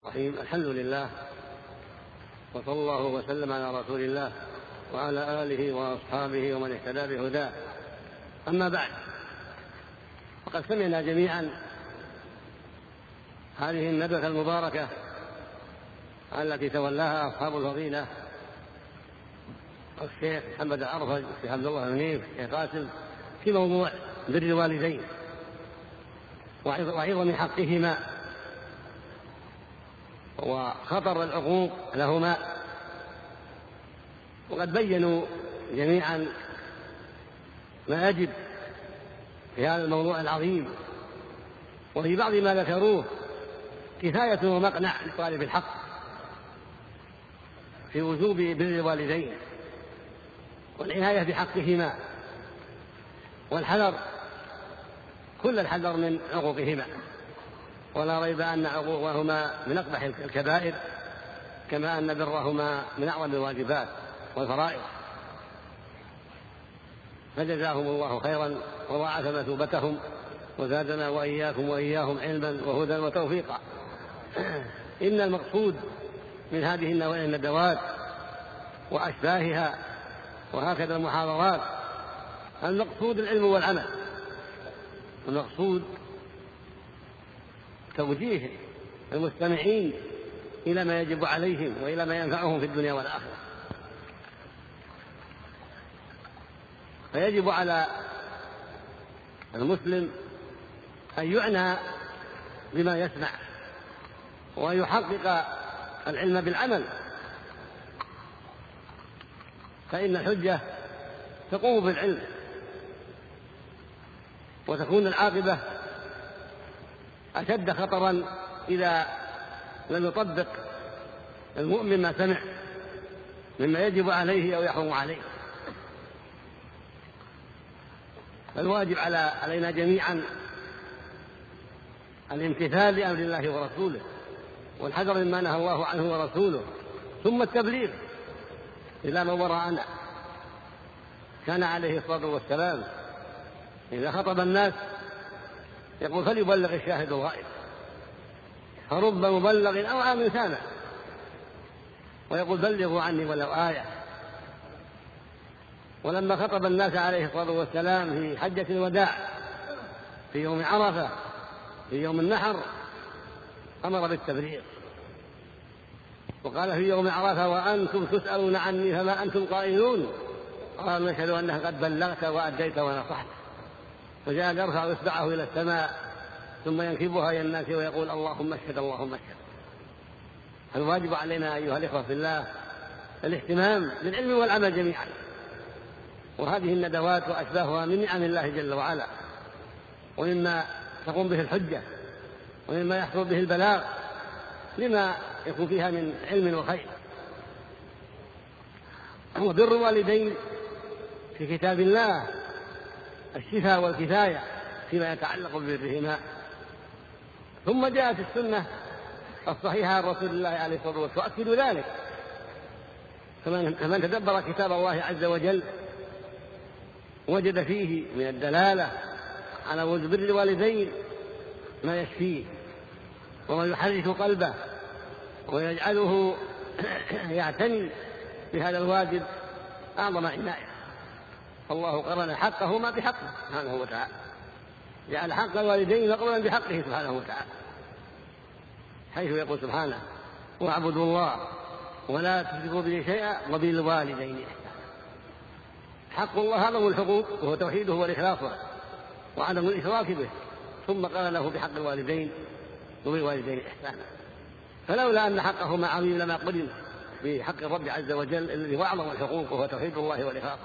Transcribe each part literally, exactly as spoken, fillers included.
الرحيم. الحمد لله، وصلى الله وسلم على رسول الله وعلى آله وأصحابه ومن اهتدى بهداه. أما بعد، فقد سمعنا جميعا هذه الندوة المباركة التي تولاها أصحاب الفضيلة الشيخ محمد العرفج والشيخ عبد الله المنيف والشيخ قاسم في موضوع بر الوالدين وعظم حقهما وخطر العقوق لهما. وقد بينوا جميعا ما يجب في هذا الموضوع العظيم، وفي بعض ما ذكروه كفاية ومقنع لطالب الحق في وجوب بر الوالدين والعناية بحقهما والحذر كل الحذر من عقوقهما. ولا ريب أن عقوقهما من أقبح الكبائر، كما أن برهما من أعظم الواجبات والفرائض. فجزاهم الله خيرا وضاعف مثوبتهم وزادنا وإياكم وإياهم علما وهدى وتوفيقا. إن المقصود من هذه النوعية من الندوات وأشباهها وهكذا المحاضرات، المقصود العلم والعمل، المقصود توجيه المستمعين إلى ما يجب عليهم وإلى ما ينفعهم في الدنيا والآخرة. فيجب على المسلم أن يعنى بما يسمع ويحقق العلم بالعمل، فإن الحجة تقوم بالعلم وتكون العاقبة أشد خطرا إذا لم يطبق المؤمن ما سمع مما يجب عليه أو يحرم عليه. فالواجب على علينا جميعا الامتثال لأمر الله ورسوله والحذر مما نهى الله عنه ورسوله، ثم التبليغ إلى من وراءنا. كان عليه الصلاة والسلام إذا خطب الناس يقول فليبلغ الشاهد الغائب، فرب مبلغ أوعى من سامع، ويقول بلغوا عني ولو آية. ولما خطب الناس عليه الصلاة والسلام في حجة الوداع في يوم عرفة في يوم النحر أمر بالتبليغ، وقال في يوم عرفة وأنتم تسألون عني فما أنتم قائلون؟ قال نشهد أنك قد بلغت وأديت ونصحت. وجاء يرفع إصبعه إلى السماء ثم ينكبها إلى الناس ويقول اللهم اشهد اللهم اشهد. الواجب علينا أيها الإخوة في الله الاهتمام بالعلم والعمل جميعا، وهذه الندوات وأشباهها من نعم الله جل وعلا، ومما تقوم به الحجة ومما يحصل به البلاغ لما يكون فيها من علم وخير. وبر الوالدين في كتاب الله الشفاء والكفاية فيما يتعلق ببرهما. ثم جاءت السنة الصحيحة عن رسول الله عليه الصلاة والسلام تؤكد ذلك. فمن تدبر كتاب الله عز وجل وجد فيه من الدلالة على وجوب بر الوالدين ما يشفيه وما يحرك قلبه ويجعله يعتني بهذا الواجب أعظم عناية. فالله قرن حقهما بحقه سبحانه وتعالى، جعل حق الوالدين مقرونا بحقه سبحانه وتعالى، حيث يقول سبحانه واعبدوا الله ولا تشركوا به شيئا وبالوالدين إحسانا. حق الله أعظم الحقوق وهو توحيده والإخلاص وعدم الإشراك به، ثم قال له بحق الوالدين وبالوالدين إحسانا. فلولا أن حقهما عظيم لما قرن بحق الرب عز وجل الذي هو أعظم الحقوق وهو توحيد الله والإخلاص.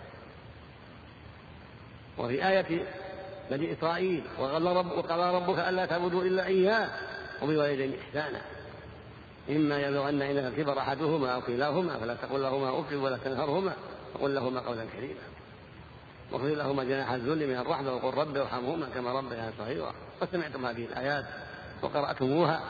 وفي آية بني إسرائيل وقال ربك ألا تعبدوا إلا إياه وبالوالدين إحسانا إما يبلغن عندك الكبر أحدهما أو كلاهما فلا تقل لهما أف ولا تنهرهما وقل لهما قولا كريما واخفض لهما جناح الذل من الرحمة وقل رب ارحمهما كما ربياني صغيرا. فسمعتم هذه الآيات وقرأتموها.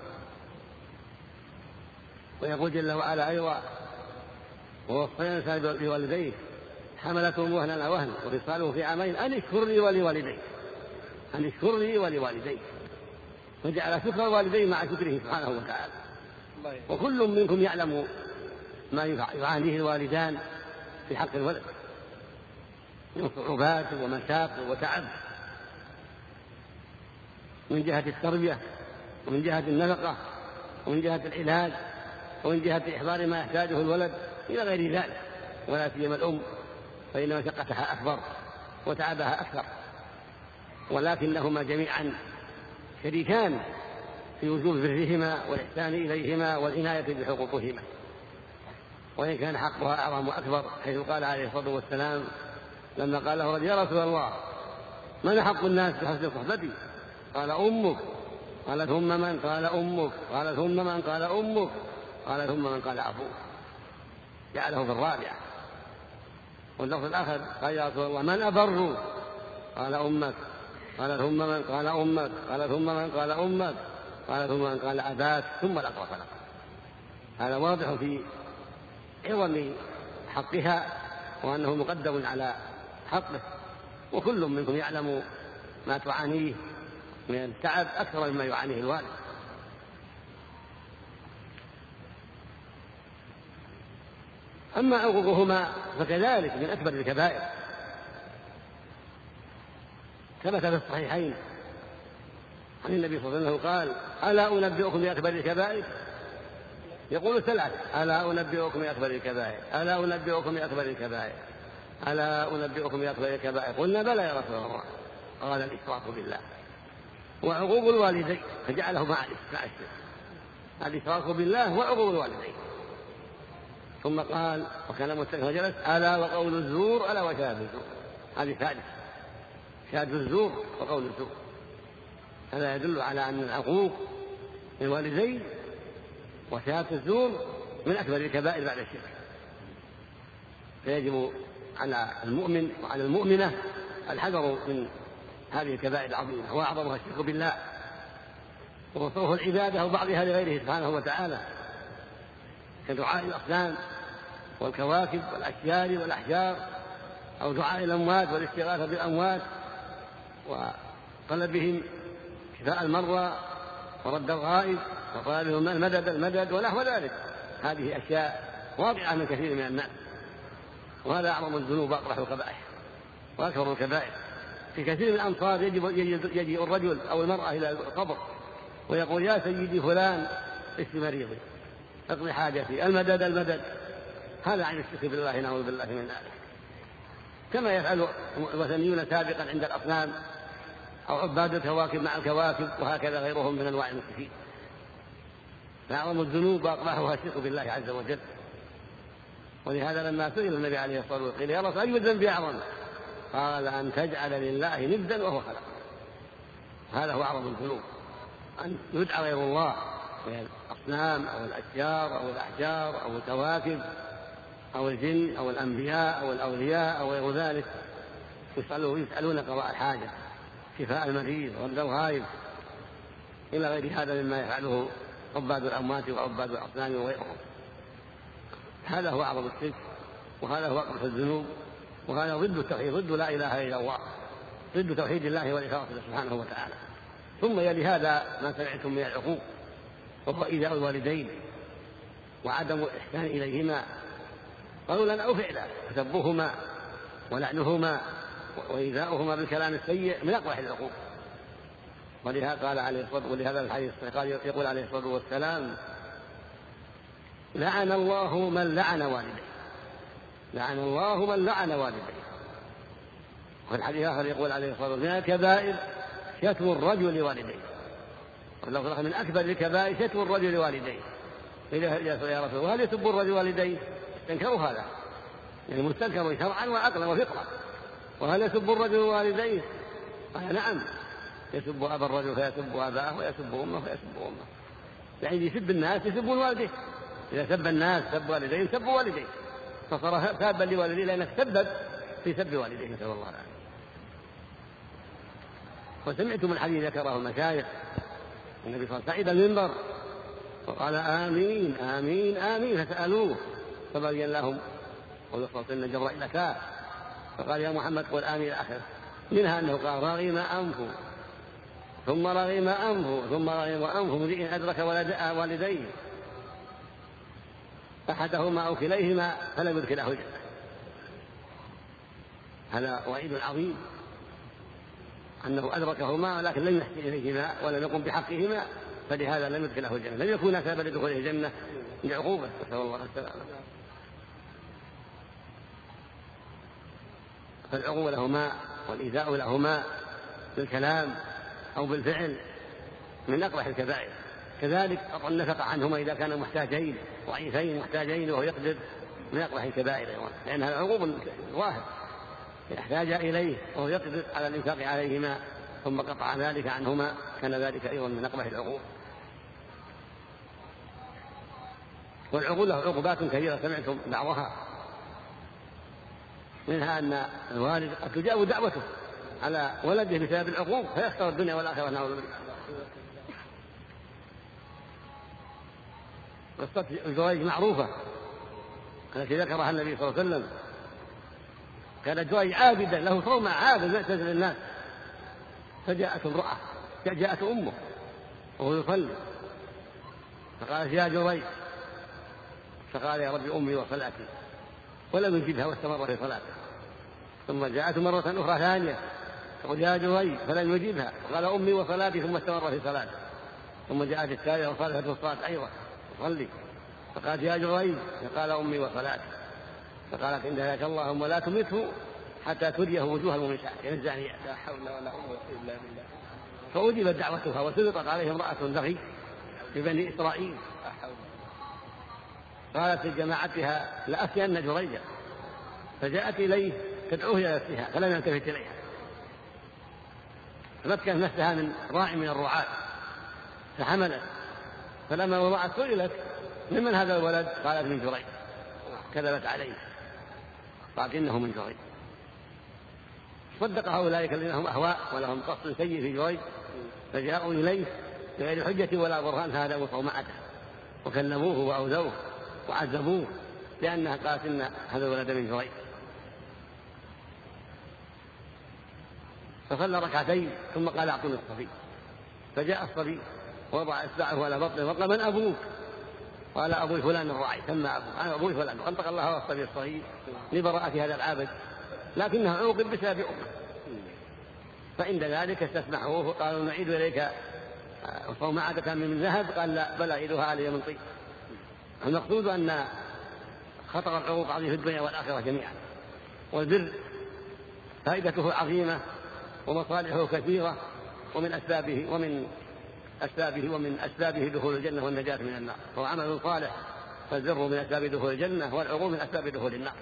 ويقول جل وعلا أيضا ووصينا الإنسان بوالديه حملته وهنا على وهن وفصاله في عامين أن اشكر لي ولوالديك أن اشكر لي ولوالديك. وجعل شكر الوالدين مع شكره سبحانه وتعالى. وكل منكم يعلم ما يعانيه الوالدان في حق الولد من صعوبات ومشاق وتعب من جهة التربية ومن جهة النفقة ومن جهة العلاج ومن جهة إحضار ما يحتاجه الولد إلى غير ذلك، ولا سيما الأم فإن مشقتها أكبر وتعبها أكثر، ولكنهما جميعا شريكان في وجوب برهما والإحسان إليهما والعناية بحقوقهما، وإن كان حقها أعظم وأكبر، حيث قال عليه الصلاة والسلام لما قال له رجل يا رسول الله من حق الناس بحسن صحبتي؟ قال أمك. قال ثم من؟ قال أمك. قال ثم من؟ قال أمك. قال ثم من؟ قال أبوك. جعله في الرابعة. واللفظ الآخر قال يا رسول الله من أبر؟ قال أمك. قال ثم من؟ قال أمك. قال ثم من؟ قال أمك. قال ثم من؟ قال أباك ثم الأقرب فالأقرب. هذا واضح في عظم حقها وأنه مقدم على حقه، وكل منكم يعلم ما تعانيه من التعب أكثر مما يعانيه الوالد. أما عقوقهما فكذلك من أكبر الكبائر، ثبت في الصحيحين عن النبي صلى الله عليه وسلم قال ألا أنبئكم بأكبر الكبائر؟ يقول ثلاث ألا أنبئكم بأكبر الكبائر ألا أنبئكم بأكبر الكبائر ألا أنبئكم بأكبر الكبائر؟ قلنا بلى يا رسول الله. قال الإشراك بالله وعقوق الوالدين، فجعله مع الشرك، الإشراك بالله وعقوق الوالدين. ثم قال وكان متكئا وجلس ألا وقول الزور ألا وشهادة الزور. هذه ثالث شهادة الزور وقول الزور. هذا يدل على أن العقوق للوالدين وشهادة الزور من أكبر الكبائر بعد الشرك، فيجب على المؤمن وعلى المؤمنة الحذر من هذه الكبائر العظيمة، وأعظمها الشرك بالله وصرف العبادة وبعضها لغيره سبحانه وتعالى كدعاء الأصنام والكواكب والأشجار والأحجار، أو دعاء الأموات والاستغاثة بالأموات وطلبهم شفاء المرضى ورد الغائب وطلبهم المدد المدد ونحو ذلك. هذه أشياء واضحة من كثير من الناس، وهذا أعظم الذنوب وأقبح القبائح وأكبر الكبائر. في كثير من الأمصار يجب يجيء الرجل أو المرأة إلى القبر ويقول يا سيدي فلان اشف مريضي اقضي حاجتي المدد المدد. هذا عن الشرك بالله، نعوذ بالله من ذلك، كما يفعل الوثنيون سابقا عند الأصنام أو عباد الكواكب مع الكواكب، وهكذا غيرهم من أنواع المشركين. فأعظم الذنوب وأقبحها الشرك بالله عز وجل. ولهذا لما سئل النبي عليه الصلاة والسلام قيل يا رسول أي الذنب أعظم؟ قال أن تجعل لله ندا وهو خلق. هذا هو أعظم الذنوب، أن يدعى غير الله من الأصنام أو الأشجار أو الأحجار أو الكواكب أو الجن أو الأنبياء أو الأولياء أو غير ذلك، يسألون قضاء الحاجة شفاء المريض ورد الغائب إلى غير هذا مما يفعله عباد الأموات وعباد الأصنام وغيرهم. هذا هو أعظم الشرك، وهذا هو أقبح الذنوب، وهذا ضد التوحيد، ضد لا إله إلا الله، ضد توحيد الله والإخلاص سبحانه وتعالى. ثم يلي هذا ما سمعتم من العقوق، وهو إيذاء الوالدين وعدم الإحسان إليهما قولا أو فعلا، فسبهما ولعنهما وإيذاؤهما بالكلام السيء من أقبح العقوق. ولهذا قال عليه الصلاة ولهذا الحديث قال يقول عليه الصلاة والسلام لعن الله من لعن والديه، لعن الله من لعن والديه. وفي الحديث الآخر يقول عليه الصلاة والسلام من الكبائر شتم الرجل لوالديه، واللفظ من أكبر الكبائر شتم الرجل لوالديه. يا رسول الله هل يسب الرجل والديه؟ استنكروا هذا، يعني مستنكر شرعا وعقلا وفطرة. وهل يسب الرجل والديه؟ قال نعم، يسب أبا الرجل فيسب أباه ويسب أمه فيسب أمه، يعني يسب الناس يسبون والديه. إذا سب الناس سب والديه سب والديه، فصار سابا لوالديه لأنك سبب في سب والديه، نسأل الله العافية. وسمعتم الحديث ذكره المشايخ، النبي صلى الله عليه وسلم صعد المنبر وقال آمين آمين آمين، فسألوه فبين لهم ويصلت أن جبرائيل أتاه فقال يا محمد قل آمين آخر، منها أنه قال رغم أنفه ثم رغم أنفه ثم رغم أنفه امرئ أدرك والديه أحدهما أو كليهما فلم يدخله الجنة. هذا وعيد عظيم، أنه أدركهما ولكن لم يحسن إليهما ولم يقم بحقهما، فلهذا لم يدخله الجنة، لم يكون سببا لدخوله الجنة لعقوبة، نسأل الله السلامة. فالعقوبة لهما والإيذاء لهما بالكلام أو بالفعل من أقبح الكبائر. كذلك قطع النفقة عنهما إذا كانا محتاجين ضعيفين محتاجين وهو يقدر من أقبح الكبائر أيضا، لأن هذا عقوب واحد يحتاج إليه وهو يقدر على الإنفاق عليهما ثم قطع ذلك عنهما، كان ذلك أيضا من أقبح العقوب. والعقوب له عقوبات كثيرة سمعتم بعضها، منها أن الوالد قد تجاب دعوته على ولده بسبب العقوق فيخسر الدنيا والآخرة، نعوذ بالله. قصة جريج معروفة التي ذكرها النبي صلى الله عليه وسلم. كان جريج عابدا له صومعة عابد يعتزل الناس، فجاءت امرأة جاءت أمه وهو يصلي فقالت يا جريج، فقال يا رب أمي وصلاتي، ولم يجبها واستمر في صلاته. ثم جاءت مرة أخرى ثانية تقول يا جريج فلم يجبها، قال أمي وصلاتي، ثم استمر في صلاته. ثم جاءت الثالثة وصلت في الصلاة أيضا صلي، فقالت يا جريج، فقال أمي وصلاتي، فقالت عند ذلك اللهم لا تمته حتى تريه وجوه الممسات يعني الزانيات، لا حول ولا قوة إلا بالله. فأجيبت دعوتها وسلطت عليه امرأة بغي في بني إسرائيل، قالت لجماعتها لأفتين جريجا، فجاءت إليه تدعوه إلى نفسها فلم يلتفت إليها، فمكنت نفسها من راعي من الرعاة فحملت، فلما وضعت سئلت ممن هذا الولد؟ قالت من جريج، كذبت عليه قالت إنه من جريج. صدق هؤلاء الذين لهم أهواء ولهم قصد سيء في جريج، فجاءوا إليه بغير حجة ولا برهان هذا صومعته، وكلموه وأوذوه وعذبوه لأنها قالت إن هذا الولد من جريج. فصلى ركعتين ثم قال أعطوني الصبي، فجاء الصبي ووضع إصبعه على بطنه وقال من أبوك؟ قال أبوي فلان الراعي، سمى أبوه أنا أبوي فلان، وأنطق الله على الصبي الصغير لبراءة هذا العابد، لكنه عوقب بسبب أمه. فعند ذلك استسمحوه وقالوا نعيد إليك صومعة من ذهب، قال لا بل أعيدها علي من طين. المقصود أن خطر العقوق عظيم في الدنيا والآخرة جميعا، والبر فائدته عظيمة ومصالحه كثيرة، ومن أسبابه ومن أسبابه ومن أسبابه دخول الجنة والنجاة من النار، هو عمل صالح، فالبر من أسباب دخول الجنة والعقوق من أسباب دخول النار.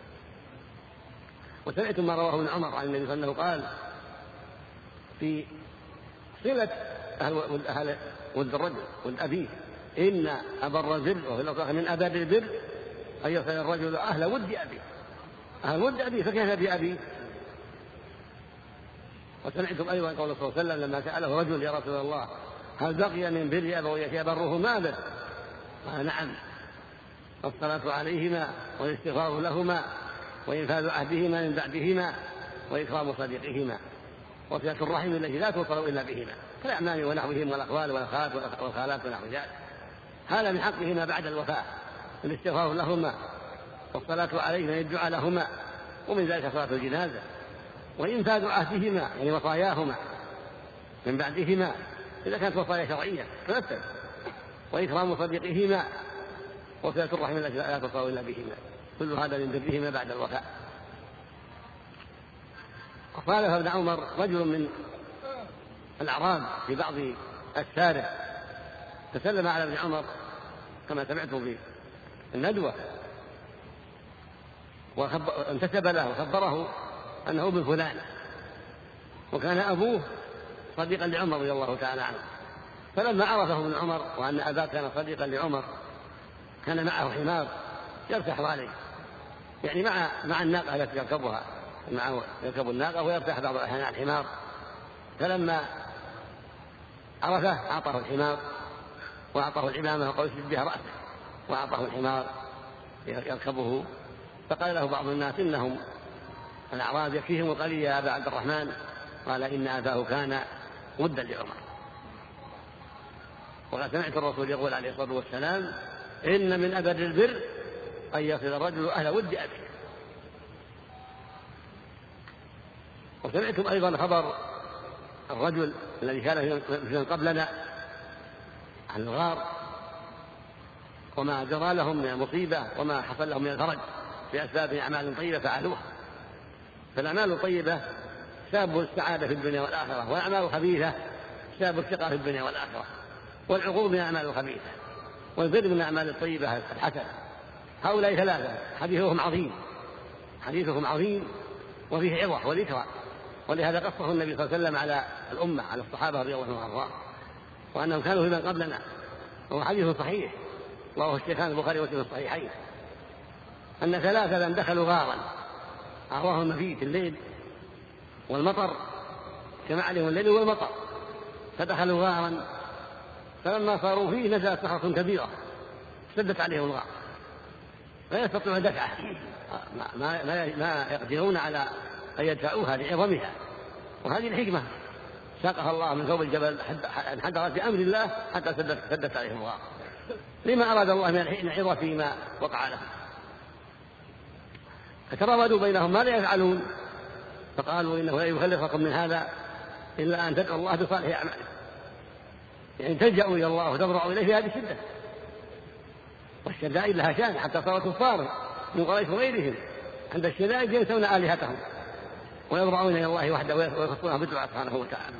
وسمعتم ما رواه ابن عمر عن النبي صلى الله عليه وسلم قال في صلة أهل, أهل ولد الرجل ولد أبيه إن أبر البر، وفي الأصح من أباب البر أن يصل الرجل أهل ود أبيه، أهل ود أبيه، فكيف بأبيه؟ وسمعتم أيضا قول صلى الله عليه وسلم لما سأله رجل يا رسول الله هل بقي من بر أبويك أبرهما به؟ قال نعم، الصلاة عليهما والاستغفار لهما وإنفاذ عهدهما من بعدهما وإكرام صديقهما وصلة الرحم التي لا توصل إلا بهما كالأعمام ونحوهم والأقوال والأخوات والخالات ونحو ذلك. هذا من حقهما بعد الوفاة، الاستغفار لهما والصلاة عليهما الدعاء لهما، ومن ذلك صلاة الجنازة وإنفاذ عهدهما يعني وصاياهما من بعدهما إذا كانت وصايا شرعية تنفذ، وإكرام صديقهما وصلة الرحم التي لا توصل إلا بهما، كل هذا من برهما بعد الوفاة. قال ابن عمر رجل من الأعراب في بعض الشارع تسلم على ابن عمر كما سمعتم في الندوة وانتسب له وخبره أنه ابن فلان، وكان أبوه صديقا لعمر رضي الله تعالى عنه. فلما عرفه ابن عمر وأن أباه كان صديقا لعمر كان معه حمار يرتاح عليه، يعني مع مع الناقة التي يركبها، معه يركب الناقة ويرتاح بعض الأحيان على الحمار. فلما عرفه أعطاه الحمار وأعطاه العمامة وقال يشد بها رأسه، وأعطاه الحمار يركبه. فقال له بعض الناس إنهم الأعراب يكفيهم القليل يا أبا عبد الرحمن، قال إن أباه كان ودا لعمر. وقد سمعت الرسول يقول عليه الصلاة والسلام: إن من أبر البر أن يصل الرجل أهل ود أبيه. وسمعتم أيضا خبر الرجل الذي كان في من قبلنا عن الغار وما جرى لهم من المصيبة وما حصل لهم من الفرج بأسباب أعمال طيبة فعلوها. فالأعمال الطيبة سبب السعادة في الدنيا والآخرة، والأعمال الخبيثة سبب الشقاء في الدنيا والآخرة. والعقوق من الأعمال الخبيثة والبر من الأعمال الطيبة الحسنة. هؤلاء ثلاثة حديثهم عظيم، حديثهم عظيم وفيه عظة وذكرى، ولهذا قصه النبي صلى الله عليه وسلم على الأمة، على الصحابة رضي الله عنهم وارضاهم، وأنهم كانوا في من قبلنا. وهو حديث صحيح رواه الشيخان البخاري ومسلم الصحيحين أن ثلاثة دخلوا غارا أعواهم المبيت الليل والمطر، جمع عليهم الليل والمطر، فدخلوا غارا، فلما صاروا فيه نزلت صخرة كبيرة سدت عليهم الغار، لا يستطيعون دفعه، ما, ما, ما, ما يقدرون على أن يدفعوها لعظمها. وهذه الحكمة ساقها الله من فوق الجبل انحدرت بأمر الله حتى سدت, سدت عليهم الغار. لما أراد الله من العظة فيما وقع لهم. فتراودوا بينهم ماذا يفعلون، فقالوا: إنه لا يخلصكم من هذا إلا أن تدعوا الله بصالح أعمالكم، يعني تلجأوا إلى الله وتضرعوا إليه في هذه الشدة. والشدائد لها شان حتى صاروا كفار من قريش وغيرهم عند الشدائد ينسون آلهتهم ويضرعون إلى الله وحده ويخصونه بالدعاء سبحانه وتعالى.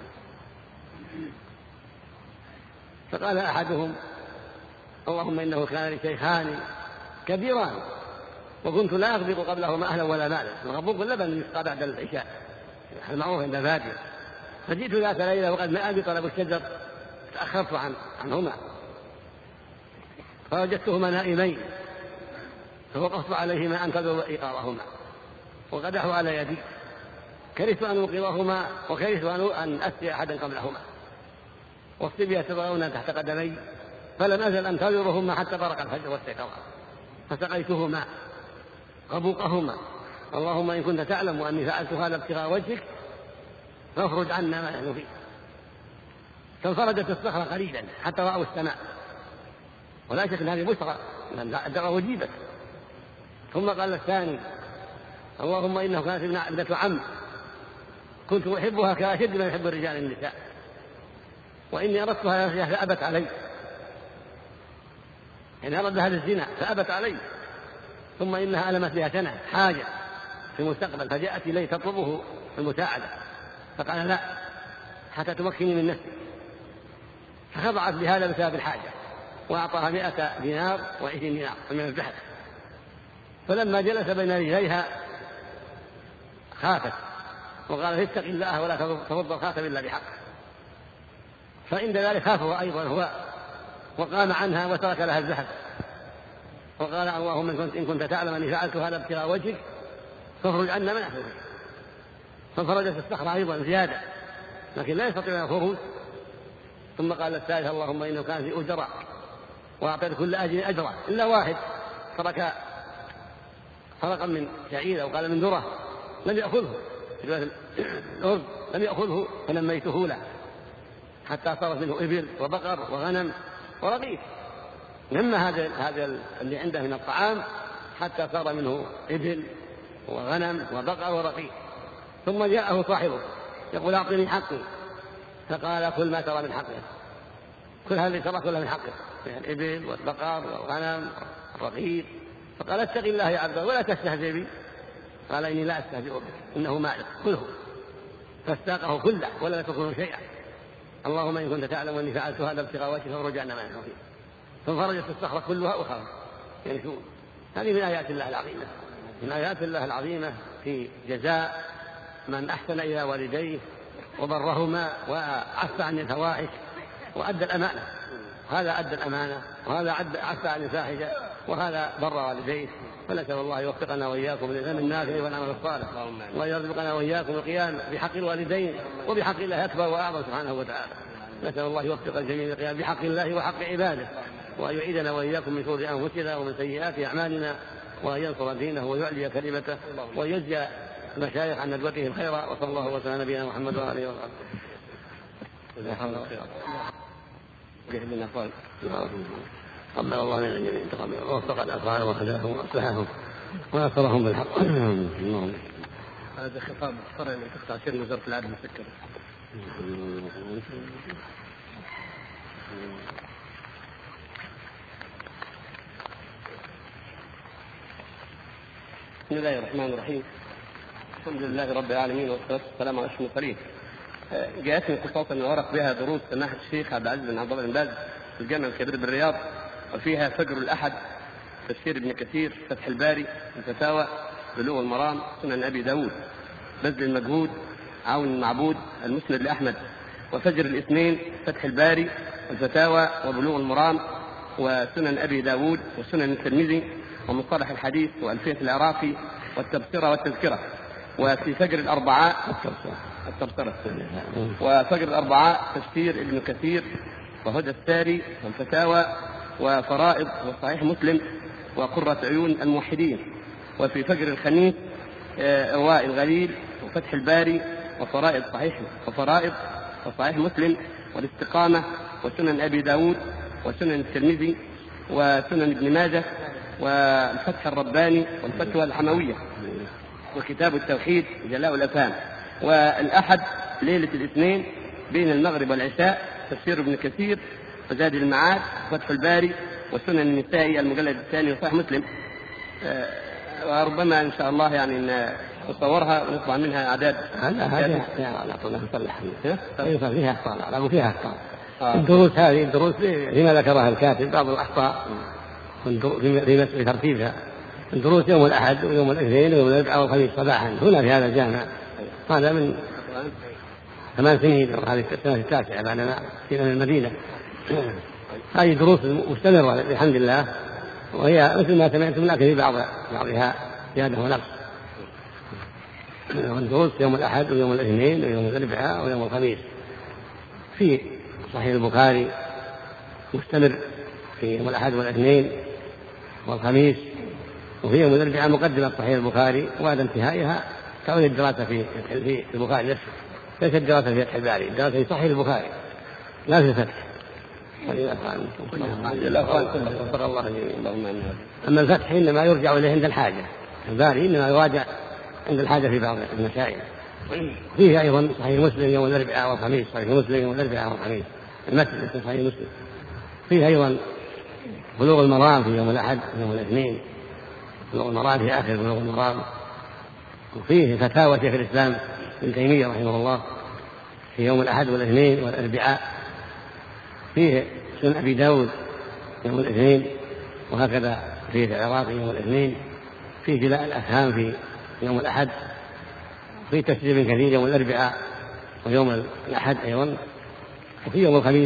فقال أحدهم: اللهم إنه كان لي شيخان كبيران وكنت لا أغبط قبلهما أهلا ولا مالا. الغبوط اللبن يسقى بعد العشاء المعروف عند البادية. فجئت ذات ليلة وقد ماء بطلب الشجر تأخرت عن عنهما فوجدتهما نائمين فوقفت عليهما أنتظر إيقاظهما وقدحوا على يدي، كرهت أن أوقظهما وكرهت أن أسقي أحدا قبلهما، والصبية يتبعون تحت قدمي، فلم أزل أنتظرهما حتى برق الفجر واستيقظا فسقيتهما غبوقهما: اللهم إن كنت تعلم أني فعلت هذا ابتغاء وجهك فاخرج عنا ما نحن فيه. فانفرجت الصخرة قليلا حتى رأوا السماء، ولا شك أن هذه بشرى لأن الدعوة وجيبت. ثم قال الثاني: اللهم إنه كانت ابنة عم كنت أحبها كأشد ما يحب الرجال النساء، وإني أردتها فأبت علي، يعني أرد لها الزنا فأبت علي، ثم إنها ألمت بها سنة حاجة في المستقبل فجاءت إلي تطلبه المساعدة، فقال: لا حتى تمكني من نفسي، فخضعت بهذا بسبب الحاجة وأعطاها مئة دينار وعشرين دينار من الذهب. فلما جلس بين رجليها خافت وقال: اتق الله ولا تفض الخاتم إلا بحق. فعند ذلك خاف هو أيضا هو وقام عنها وترك لها الذهب وقال: اللهم إن كنت تعلم أني فعلت هذا ابتغاء وجهك فاخرج عنا ما نحن فيه. فانفرجت الصخرة أيضا زيادة لكن لا يستطيع الخروج. ثم قال الثالث: اللهم إنه كان في أجراء وأعطيت كل أجر أجره إلا واحد ترك فرقا من شعير أو قال من ذرة لم يأخذه الأرض لم يأخذه فنميته له حتى صارت منه إبل وبقر وغنم ورقيق. نمى هذا هذا اللي عنده من الطعام حتى صار منه إبل وغنم وبقر ورقيق. ثم جاءه صاحبه يقول: أعطني حقي، فقال: كل ما ترى من حقه، كل هذا اللي ترى كله من حقه، يعني الإبل والبقر والغنم والرقيق. فقال: اتق الله يا عبد ولا تستهزئ بي. قال: إني لا أستهزئ بك إنه مالك خذه. فاستاقه كله ولا تكون شيئا. اللهم إن كنت تعلم أني فعلت هذا ابتغاء وجهك فرجعنا ما نحن فيه. فانفرجت الصخرة كلها وخرج. يعني شو هذه من آيات الله العظيمة، من آيات الله العظيمة في جزاء من أحسن إلى والديه وبرهما وعف عن الفواحش وأدى الأمانة. هذا أدى الأمانة وهذا عف عن الفاحشة وهذا بر والديه. فنسأل الله يوفقنا وإياكم للعلم النافع والعمل الصالح ويرزقنا وإياكم القيام بحق الوالدين وبحق الله أكبر وأعظم سبحانه وتعالى. نسأل الله يوفق الجميع للقيام بحق الله وحق عباده وأن يعيدنا وإياكم من شرور أنفسنا ومن سيئات أعمالنا وأن ينصر دينه ويعلي كلمته ويجزي المشايخ عن ندوتهم خيرا. وصلى الله وسلم على نبينا محمد وعلى آله وصحبه. جهدنا قال قبل الله من الجميع تقبل ووفق الأفعال وهداهم وأصلحهم ونصرهم بالحق. هذا خطاب مختصر لتقطع سير وزارة العدل مسكر. بسم الله الرحمن الرحيم. الحمد لله رب العالمين والصلاة والسلام على أشرف المرسلين. جاءتني خطوة من ورق بها دروس سماحة الشيخ عبد العزيز بن عبد الله بن باز في الجامع الكبير بالرياض، وفيها فجر الأحد، تفسير ابن كثير، فتح الباري، الفتاوى، بلوغ المرام، سنن أبي داود، بذل المجهود، عون المعبود، المسند لأحمد، وفجر الاثنين، فتح الباري، الفتاوى، وبلوغ المرام، وسنن أبي داود، وسنن الترمذي، ومصطلح الحديث، وألفية العراقي، والتبصرة والتذكرة. وفي فجر الأربعاء التبصرة وفجر الأربعاء تفسير ابن كثير، وهدى الساري، والفتاوى، وفرائض، وصحيح مسلم، وقرة عيون الموحدين. وفي فجر الخميس إرواء الغليل، وفتح الباري، وفرائض صحيح وفرائض وصحيح مسلم، والاستقامة، وسنن أبي داود، وسنن الترمذي، وسنن ابن ماجه، والفتح الرباني، والفتوى الحموية، وكتاب التوحيد، جلاء الأفهام. والأحد ليلة الاثنين بين المغرب والعشاء تفسير ابن كثير، وزاد المعاد، فتح الباري، وسنن النسائي المجلد الثاني، وصحيح مسلم. وربما إن شاء الله يعني نصورها ونطبع منها أعداد. هذا هذا على طول نصلح فيها أخطاء، لا فيها أخطاء. الدروس هذه الدروس لما ذكرها الكاتب بعض الأخطاء في ترتيبها. الدروس يوم الأحد ويوم الاثنين ويوم الأربعاء والخميس صباحا هنا في هذا الجامع، هذا من ثمان سنين، وهذه السنة التاسعة بعدما جئنا من المدينة. هذه دروس مستمرة بحمد الله، وهي مثل ما سمعتم لكن في بعض بعضها زيادة ونقص. والدروس يوم الأحد ويوم الاثنين ويوم الأربعاء ويوم الخميس في صحيح البخاري مستمر في يوم الأحد والاثنين والخميس، وفي يوم الأربعاء مقدمة صحيح البخاري، وبعد انتهائها تعود الدراسة في في البخاري نفسه، ليست الدراسة في فتح الباري، الدراسة في صحيح البخاري لا في الفتح. أما الفتح إنما يرجع إليه عند الحاجة، الباري إنما يراجع عند الحاجة في بعض المسائل. فيه أيضا صحيح مسلم يوم الأربعاء والخميس، صحيح مسلم يوم الأربعاء والخميس، المتن صحيح مسلم. فيه أيضا بلوغ المرام في يوم الأحد ويوم الاثنين، بلوغ المرام في آخر بلوغ المرام. وفيه فتاوى شيخ الإسلام ابن تيمية رحمه الله في يوم الأحد والاثنين والأربعاء. فيه سنن أبي داود يوم الاثنين، وهكذا فيه العراقي يوم الاثنين. فيه جلاء الأفهام في يوم الأحد. فيه تفسير ابن كثير يوم الأربعاء ويوم الأحد أيضا. وفي يوم الخميس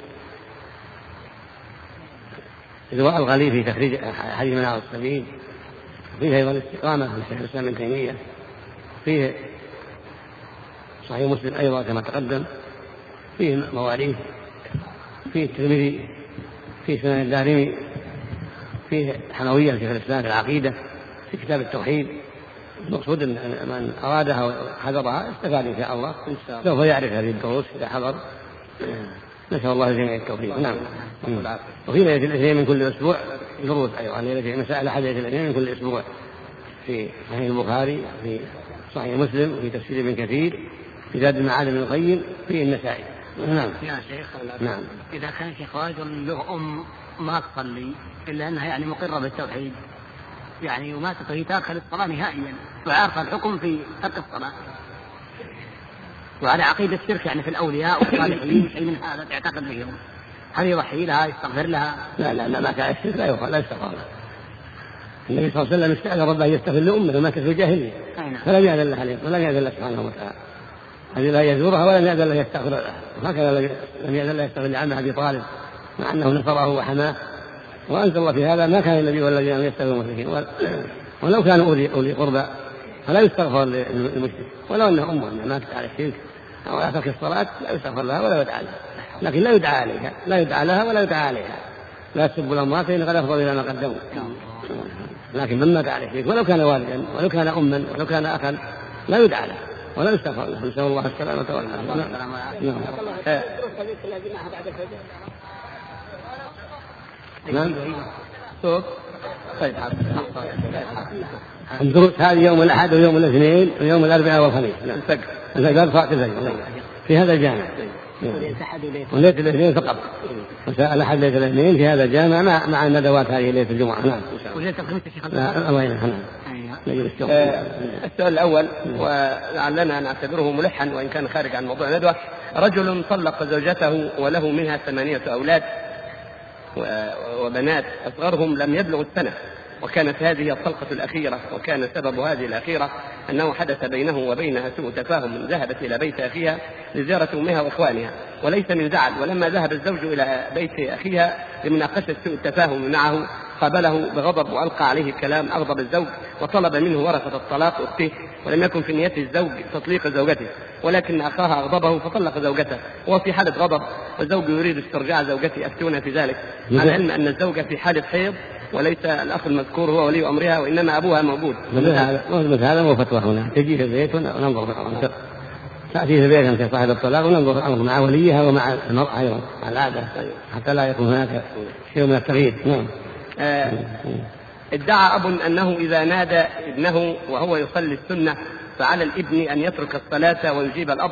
إرواء الغليل في تخريج حديث منار السبيل. فيه أيضا الاستقامة من شيخ الإسلام ابن تيمية. فيه صحيح مسلم أيضا كما تقدم. فيه مواريث. فيه الترمذي. فيه سنن الدارمي. فيه حموية لشيخ الإسلام في العقيدة، في كتاب التوحيد. المقصود أن من أرادها وحضرها استفاد إن شاء الله، سوف يعرف هذه الدروس إذا حضر. نسأل الله الجميع التوفيق. نعم. وفي ليلة الاثنين من كل أسبوع دروس أيضا، ليلة مسائل أحد ليلة الاثنين من كل أسبوع في صحيح البخاري، في صحيح مسلم، في تفسير ابن كثير، في زاد المعاد بن القيم، في النسائي. نعم. يا شيخ نعم. إذا كان شيخ رجل له أم ما تصلي إلا أنها يعني مقرة بالتوحيد يعني وما تستطيع تأخر الصلاة نهائيا، وعارف الحكم في ترك الصلاة وعلى عقيدة الشرك يعني في الأولياء والصالحين شيء من هذا تعتقد بهم، هل يضحي لها يستغفر لها؟ لا لا لا ما كان الشرك لا يقال لا يستغفر. النبي صلى الله عليه وسلم استأذن ربه يستغفر لأمه وما كان في الجاهلية، فلم يأذن لها ولم يأذن لها سبحانه وتعالى هذه لا يزورها ولم يأذن له يستغفر لها، وهكذا لم يأذن له يستغفر لعمه أبي طالب مع أنه نصره وحماه. وأنزل الله في هذا ما كان النبي والذين لم يستغفروا المشركين، ولو كانوا أولي قربى فلا يستغفر للمشرك ولو أنها أمه ماتت على الشرك أو على ترك الصلاة لا يستغفر لها ولا يدعى لها، لكن لا يدعى عليها، لا يدعى لها ولا يدعى عليها. لا تسبوا الأموات فإن قد أفضل إلى ما قدموا. لكن من مات على الشرك ولو كان والدا ولو كان أما ولو كان أخا لا يدعى له ولا يستغفر له، نسأل الله السلامة والعافية. نعم. صوت. طيب. الدروس هذه يوم الأحد ويوم الاثنين ويوم الأربعاء والخميس. نعم. الفجر صلاة الفجر في هذا الجامع. وليلة الاثنين فقط. الأحد ليلة الاثنين في هذا الجامع مع مع الندوات هذه ليلة الجمعة. نعم. وليلة الخميس يا شيخ. الله يرحمه. آه السؤال الأول ولعلنا نعتبره ملحا وإن كان خارج عن موضوع الندوة. رجل طلق زوجته وله منها ثمانية أولاد وبنات أصغرهم لم يبلغ السنة، وكانت هذه الطلقة الأخيرة، وكان سبب هذه الأخيرة أنه حدث بينه وبينها سوء تفاهم. ذهبت إلى بيت أخيها لزيارة أمها وإخوانها وليس من زعل، ولما ذهب الزوج إلى بيت أخيها لمناقشة سوء التفاهم معه قابله بغضب وألقى عليه كلام أغضب الزوج، وطلب منه ورقة الطلاق أخته، ولم يكن في نية الزوج تطليق زوجته، ولكن أخاها أغضبه فطلق زوجته وهو في حالة غضب، والزوج يريد استرجاع زوجته. أفتونا في ذلك، على العلم أن الزوجة في حالة حيض وليس الأخ المذكور هو ولي أمرها وإنما أبوها موجود. مثل هذا مو فتوى هنا، تجي في البيت وننظر معه، تأتي في البيت أنت صاحب الطلاق وننظر الأمر مع وليها ومع المرأة أيضا مع العادة حتى لا يكون هناك شيء من التغيير. نعم. آه ادعى أب أنه إذا نادى ابنه وهو يصلي السنة فعلى الابن أن يترك الصلاة ويجيب الأب،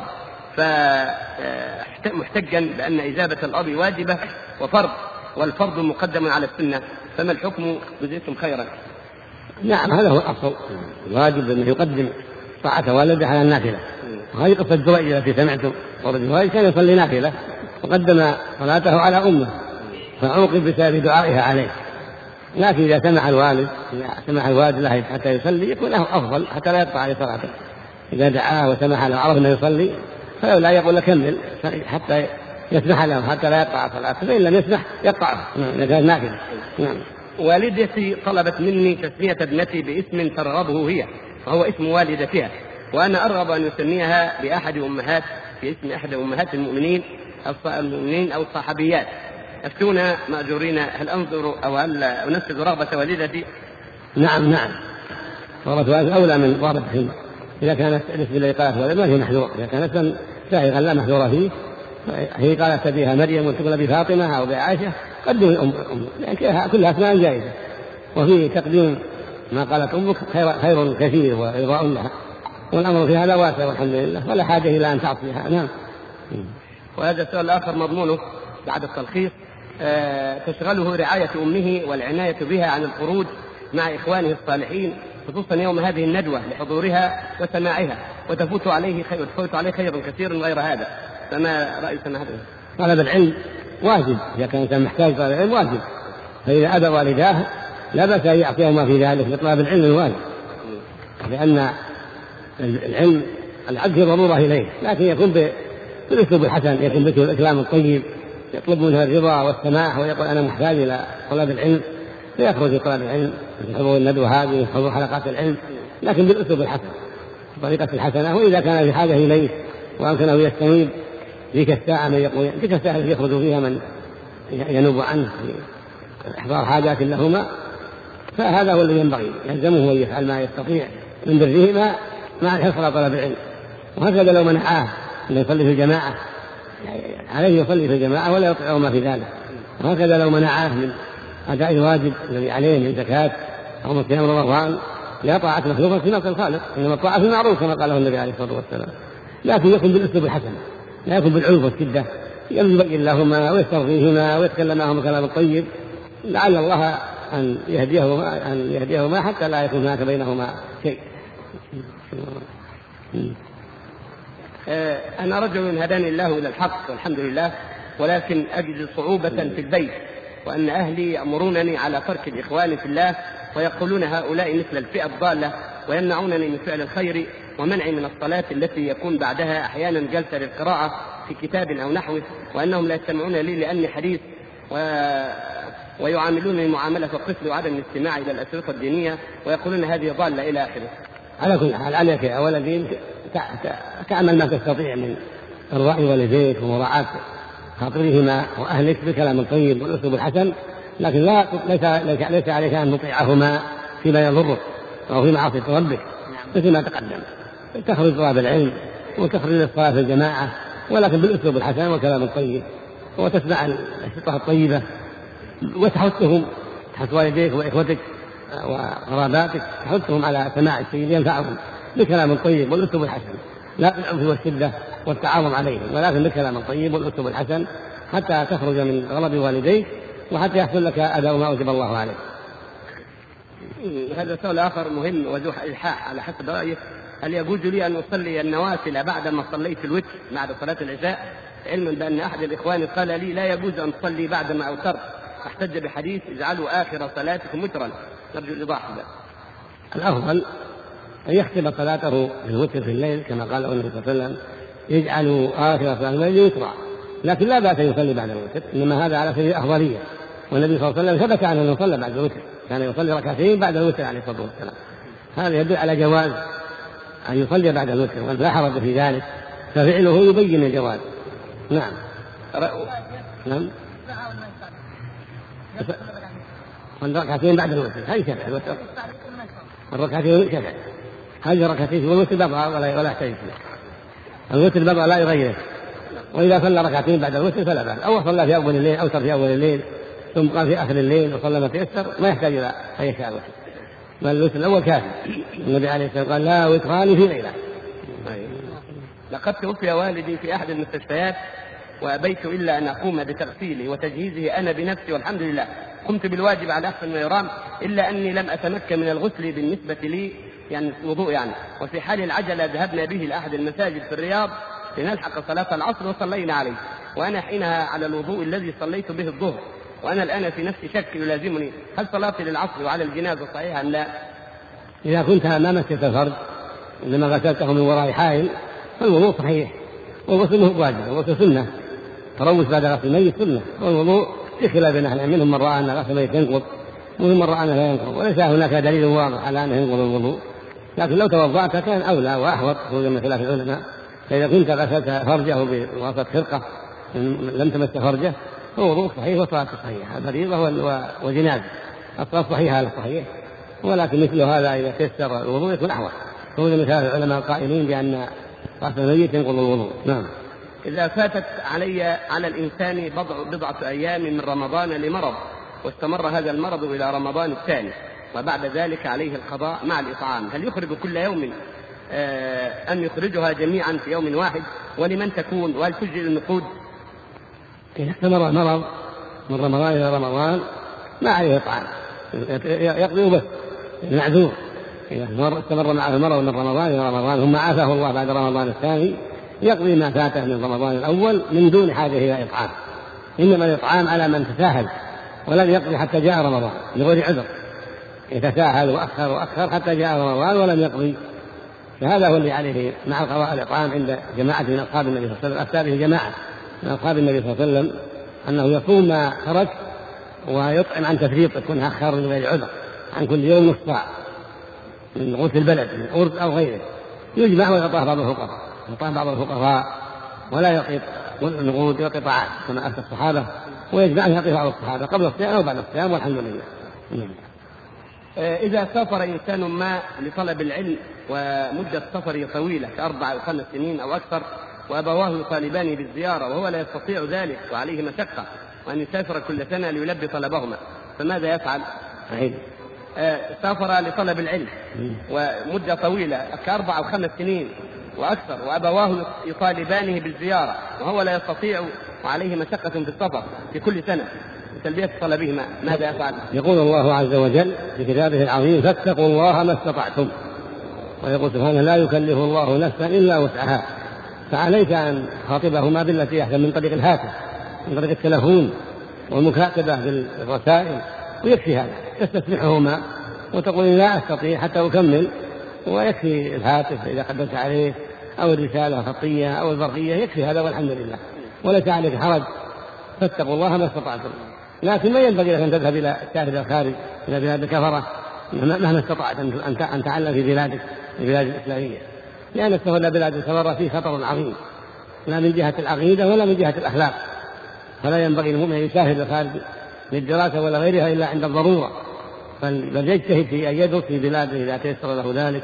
فمحتجا بأن إجابة الأب واجبة وفرض، والفرض مقدم على السنة، فما الحكم؟ جزيتم خيرا. نعم هذا هو الأصل، الواجب أنه يقدم طاعة والده على النافلة، وهذه قصة جريج التي سمعتم. ورجل كان يصلي نافلة وقدم صلاته على أمه فعوقب بسبب دعائها عليه، لكن إذا سمح الوالد إذا سمح الوالد له حتى يصلي يكون له أفضل حتى لا يقطع عليه صلاته. إذا دعاه وسمح له عرف أنه يصلي فلا يقول له كمل حتى يسمح له حتى لا يقطع صلاته، فإن لم يسمح يقطعه إذا كان نافلة. نعم. والدتي طلبت مني تسمية ابنتي باسم ترغبه هي وهو اسم والدتها، وأنا أرغب أن يسميها بأحد أمهات باسم أحد أمهات المؤمنين المؤمنين أو الصحابيات. أفتونا مأجورين، هل أنظر أو هل أنفذ رغبة والدتي؟ نعم نعم، رغبة والدتي أولى من رغبتهم. إذا كانت الاسم الذي قالت والد ما فيه محذور، إذا كان اسما سائغا لا محذور فيه، هي قالت بها مريم وتقول بفاطمة أو بعائشة قدم الأم يعني كلها أسماء جائزة، وفيه تقديم ما قالت أمك خير, خير كثير وإرضاء لها، والأمر في هذا واسع والحمد لله ولا حاجة إلى أن تعصيها. نعم. وهذا السؤال الآخر مضمونه بعد التلخيص. آه تشغله رعاية أمه والعناية بها عن الخروج مع إخوانه الصالحين، خصوصا يوم هذه الندوة لحضورها وسماعها، وتفوت عليه خير وتفوت عليه خير كثير غير هذا، فما رأي سماحته؟ طلب العلم واجب، إذا كان الإنسان محتاج طلب العلم واجب، فإذا أبى والداه لا بأس أن يعطيهما في ذلك لطلب العلم الواجب، لأن العلم العبد ضرورة إليه، لكن يكون بالأسلوب الحسن، يكون به الإكرام الطيب، يطلب منه الرضا والسماح ويقول أنا محتاج إلى طلب العلم، فيخرج طلب العلم من حضور الندوة هذه من حضور حلقات العلم، لكن بالأسلوب الحسن بطريقة الحسنة. وإذا كان في حاجة إليه وأمكنه يستنيب ذيك الساعة من يقول تلك الساعة التي يخرج فيها من ينوب عنه في إحضار حاجات لهما، فهذا هو الذي ينبغي يلزمه أن يفعل ما يستطيع من برهما مع الحرص على طلب العلم. وهكذا لو منعاه أن يصلي في الجماعة عليه يصلي في الجماعة ولا يطيعهما في ذلك، وهكذا لو منعاه من أداء الواجب الذي عليه من زكاة أو من صيام رمضان لا طاعة مخلوقة في نفس الخالق، إنما الطاعة في المعروف كما قاله النبي عليه الصلاة والسلام، لكن يكون بالأسلوب الحسن لا يكون بالعنف والشدة، يبين لهما ويسترضيهما ويتكلم معهما كلام طيب، لعل الله أن يهديهما أن يهديهما حتى لا يكون هناك بينهما شيء. أنا رجل هداني الله إلى الحق والحمد لله، ولكن أجد صعوبة في البيت، وأن أهلي يأمرونني على ترك الإخوان في الله، ويقولون هؤلاء مثل الفئة الضالة، ويمنعونني من فعل الخير ومنعي من الصلاة التي يكون بعدها أحيانا جلسة للقراءة في كتاب أو نحوه، وأنهم لا يستمعون لي لأني حديث، و... ويعاملونني معاملة الطفل وعدم الاستماع إلى الأشرطة الدينية، ويقولون هذه ضالة إلى آخره. على كل حال عليك يا ولدي تعمل ما تستطيع من إرضاء والديك ومراعاة خاطرهما وأهلك بالكلام الطيب والأسلوب الحسن، لكن لا ليس, ليس عليك أن تطيعهما فيما يضرك أو في معصية ربك مثل ما تقدم. تخرج طلاب العلم وتخرج للصلاة في الجماعة، ولكن بالأسلوب الحسن والكلام الطيب، وتسمع الأشرطة الطيبة وتحثهم، تحث والديك وإخوتك وقراباتك، تحثهم على سماع الشيء ينفعهم بكلام طيب والأسلوب الحسن، لا بالعنف والشدة والتعاظم عليهم، ولكن بالكلام الطيب والأسلوب الحسن حتى تخرج من غضب والديك وحتى يحصل لك أداء ما أوجب الله عليك. هذا سؤال آخر مهم وذو إلحاح على حسب رأيك: هل يجوز لي أن أصلي النوافل بعد ما صليت الوتر بعد صلاة العشاء، علما بأن أحد الإخوان قال لي لا يجوز أن تصلي بعد ما أوترت، احتج بحديث اجعلوا آخر صلاتكم وترا؟ نرجو الإيضاح له. الأفضل أن يختم صلاته في الوتر في الليل كما قال النبي صلى الله عليه وسلم: يجعلوا آخر صلاة الليل وترا، لكن لا بأس يصلي بعد الوتر، إنما هذا على سبيل الأفضلية، والنبي صلى الله عليه وسلم ثبت عنه أنه صلى بعد الوتر، كان يصلي ركعتين بعد الوتر عليه الصلاة والسلام. هذا يدل على جواز أن يصلي بعد الوتر ولا حرج في ذلك، ففعله يبين الجواز. نعم. نعم. الركعتين بعد الوتر هذه شفع الوتر، الركعتين شفع، هذه الركعتين والوتر بضع ولا ولا يحتاج الوتر بضع لا يغيره، وإذا صلى ركعتين بعد الوتر فلا بأس، أو صلى في أول الليل أو صلى في أول الليل ثم قال في آخر الليل وصلى ما تيسر، ما يحتاج إلى أي شيء الوتر، بل الوتر الأول كافي. النبي عليه الصلاة والسلام قال: لا وتران في ليلة. لقد توفي والدي في أحد المستشفيات وأبيت إلا أن أقوم بتغسيله وتجهيزه أنا بنفسي، والحمد لله قمت بالواجب على أحسن ما يرام، إلا أني لم أتمكن من الغسل بالنسبة لي، يعني الوضوء يعني. وفي حال العجلة ذهبنا به لأحد المساجد في الرياض لنلحق صلاة العصر وصلينا عليه، وأنا حينها على الوضوء الذي صليت به الظهر، وأنا الآن في نفسي شك يلازمني: هل صلاتي للعصر وعلى الجنازة صحيحة أم لا؟ إذا كنت ما مسكت الفرد إنما غسلته من وراء حائل فالوضوء صحيح، والغسل هو واجب، والغسل سنة، تروس بعد غسل الميت سنة، والوضوء في خلاف بين أهل العلم، منهم من رأى أن غسل الميت ينقض ومنهم من رأى أنه لا ينقض، وليس هناك دليل واضح على أنه ينقض الوضوء، لكن لو توضأت كان أولى وأحوط خروجا من خلاف العلماء. فإذا كنت غسلت فرجه بواسطة خرقة لم تمس فرجه فوضوء صحيح وصلاة صحيحة، الفريضة وجنازة الصلاة صحيحة على الصحيح، ولكن مثل هذا إذا تيسر الوضوء يكون أحوط خروجا من خلاف العلماء القائلين بأن غسل الميت ينقض الوضوء. نعم. إذا فاتت علي على الإنسان بضع بضعة أيام من رمضان لمرض، واستمر هذا المرض إلى رمضان الثاني، وبعد ذلك عليه القضاء مع الإطعام، هل يخرج كل يوم أم يخرجها جميعا في يوم واحد؟ ولمن تكون؟ وهل تجزئ النقود؟ إذا استمر المرض من رمضان إلى رمضان ما عليه إطعام، يقضي بس المعذور. إذا استمر معه المرض من رمضان إلى رمضان ثم عافاه الله بعد رمضان الثاني يقضي ما فاته من رمضان الأول من دون حاجة إلى إطعام، إنما الإطعام على من تساهل ولم يقضي حتى جاء رمضان لغير عذر، يتساهل وأخر وأخر حتى جاء رمضان ولم يقضي، فهذا هو اللي عليه مع القضاء الإطعام عند جماعة من أصحاب النبي صلى الله عليه وسلم. أفتى به جماعة من أصحاب النبي صلى الله عليه وسلم أنه يصوم ما ترك ويطعم عن تفريط، يكون أخر من غير عذر، عن كل يوم نصف صاع من غوث البلد من أرز أو غيره، يجمع ويعطاه بعض الفقراء، يعطاه بعض الفقراء ولا يعطي النقود، يعطي طاعات كما أفتى الصحابة، ويجمع يعطي بعض الصحابة قبل الصيام أو بعد الصيام، والحمد لله. إذا سافر إنسان ما لطلب العلم ومدة سفره طويلة كأربع أو خمس سنين أو أكثر، وأبواه يطالبان بالزيارة وهو لا يستطيع ذلك وعليه مشقة وأن يسافر كل سنة ليلبي طلبهما، فماذا يفعل؟ آه سافر لطلب العلم ومدة طويلة كأربع أو خمس سنين وأكثر، وأبواه يطالبانه بالزيارة وهو لا يستطيع وعليه مشقة في السفر في كل سنة تلبية طلبهما، ماذا يفعل؟ يقول الله عز وجل في كتابه العظيم: فاتقوا الله ما استطعتم، ويقول سبحانه: لا يكلف الله نفسا إلا وسعها، فعليك أن تخاطبهما بالتي أحسن من طريق الهاتف، من طريق التلفون والمكاتبة بالرسائل، ويكفي هذا، تستسمحهما وتقول لا أستطيع حتى أكمل، ويكفي الهاتف إذا قدمت عليه أو الرسالة الخطية أو البرقية، يكفي هذا والحمد لله، وليس عليك حرج. فاتقوا الله ما استطعتم، لكن ما ينبغي لك أن تذهب إلى السافر الخارج إلى بلاد الكفرة مهما استطعت أن تعلم في بلادك البلاد الإسلامية، لأن السفر إلى بلاد الكفرة فيه خطر عظيم، لا من جهة العقيدة ولا من جهة الأخلاق، فلا ينبغي المؤمن يسافر الخارج للدراسة ولا غيرها إلا عند الضرورة، بل يجتهد في أن يدرس في بلاده إذا تيسر له ذلك،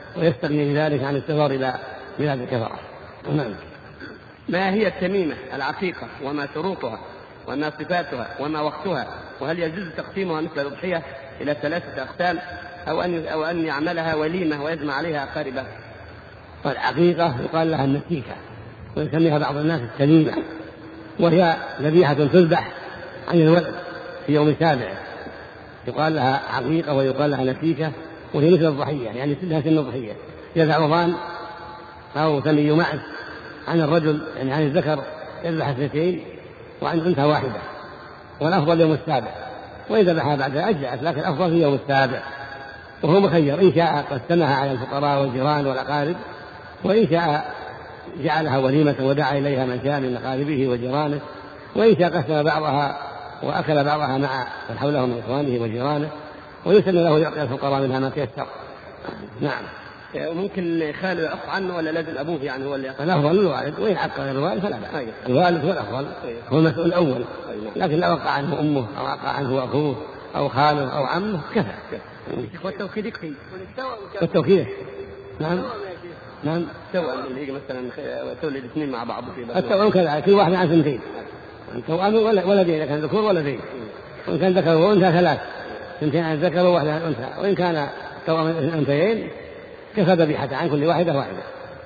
ويستغني بذلك عن السفر إلى بلاد الكفرة. نعم. ما هي التميمة العقيقة وما شروطها وما صفاتها وما وقتها؟ وهل يجوز تقسيمها مثل الأضحية إلى ثلاثة أقسام أو أن أو أن يعملها وليمة ويجمع عليها أقاربه؟ والعقيقة يقال لها النسيكة ويسميها بعض الناس التميمة، وهي ذبيحة تذبح عن الولد في يوم سابع، يقال لها عقيقة ويقال لها نسيكة، وهي مثل الضحية يعني سنها سن الضحية. يذبح ضان أو ثني معز عن الرجل يعني عن الذكر يذبح اثنتين وعن أنثى واحدة، والأفضل يوم السابع، وإذا ذبحها بعدها أجزأت، لكن الأفضل في يوم السابع. وهو مخير إن شاء قسمها على الفقراء والجيران والأقارب، وإن شاء جعلها وليمة ودعا إليها من شاء من أقاربه وجيرانه، وإن شاء قسم بعضها وأكل بعضها مع من حوله من إخوانه وجيرانه، ويسن له يعطي الفقراء منها ما تيسر. نعم. وممكن خاله يعق عنه ولا لازم أبوه يعني هو اللي يعق؟ الأفضل الوالد، وإن عق غير الوالد فلا بأس. الوالد هو الأفضل، هو المسؤول الأول، لكن لو وقع عنه أمه أو وقع عنه أخوه أو خاله أو عمه كفى. والتوكيد يكفي. والتوكيد نعم نعم. التوأم اللي يجي مثلا تولد الاثنين مع بعض في بعض. التوأم كذا كل واحد عن سنتين. التوأم ولدين إذا كان ذكور ولدين، وإن كان ذكر وأنثى ثلاث، سنتين عن الذكر وواحدة عن الأنثى، وإن كان توأم أنثيين كفى ذبيحة عن كل واحدة واحدة.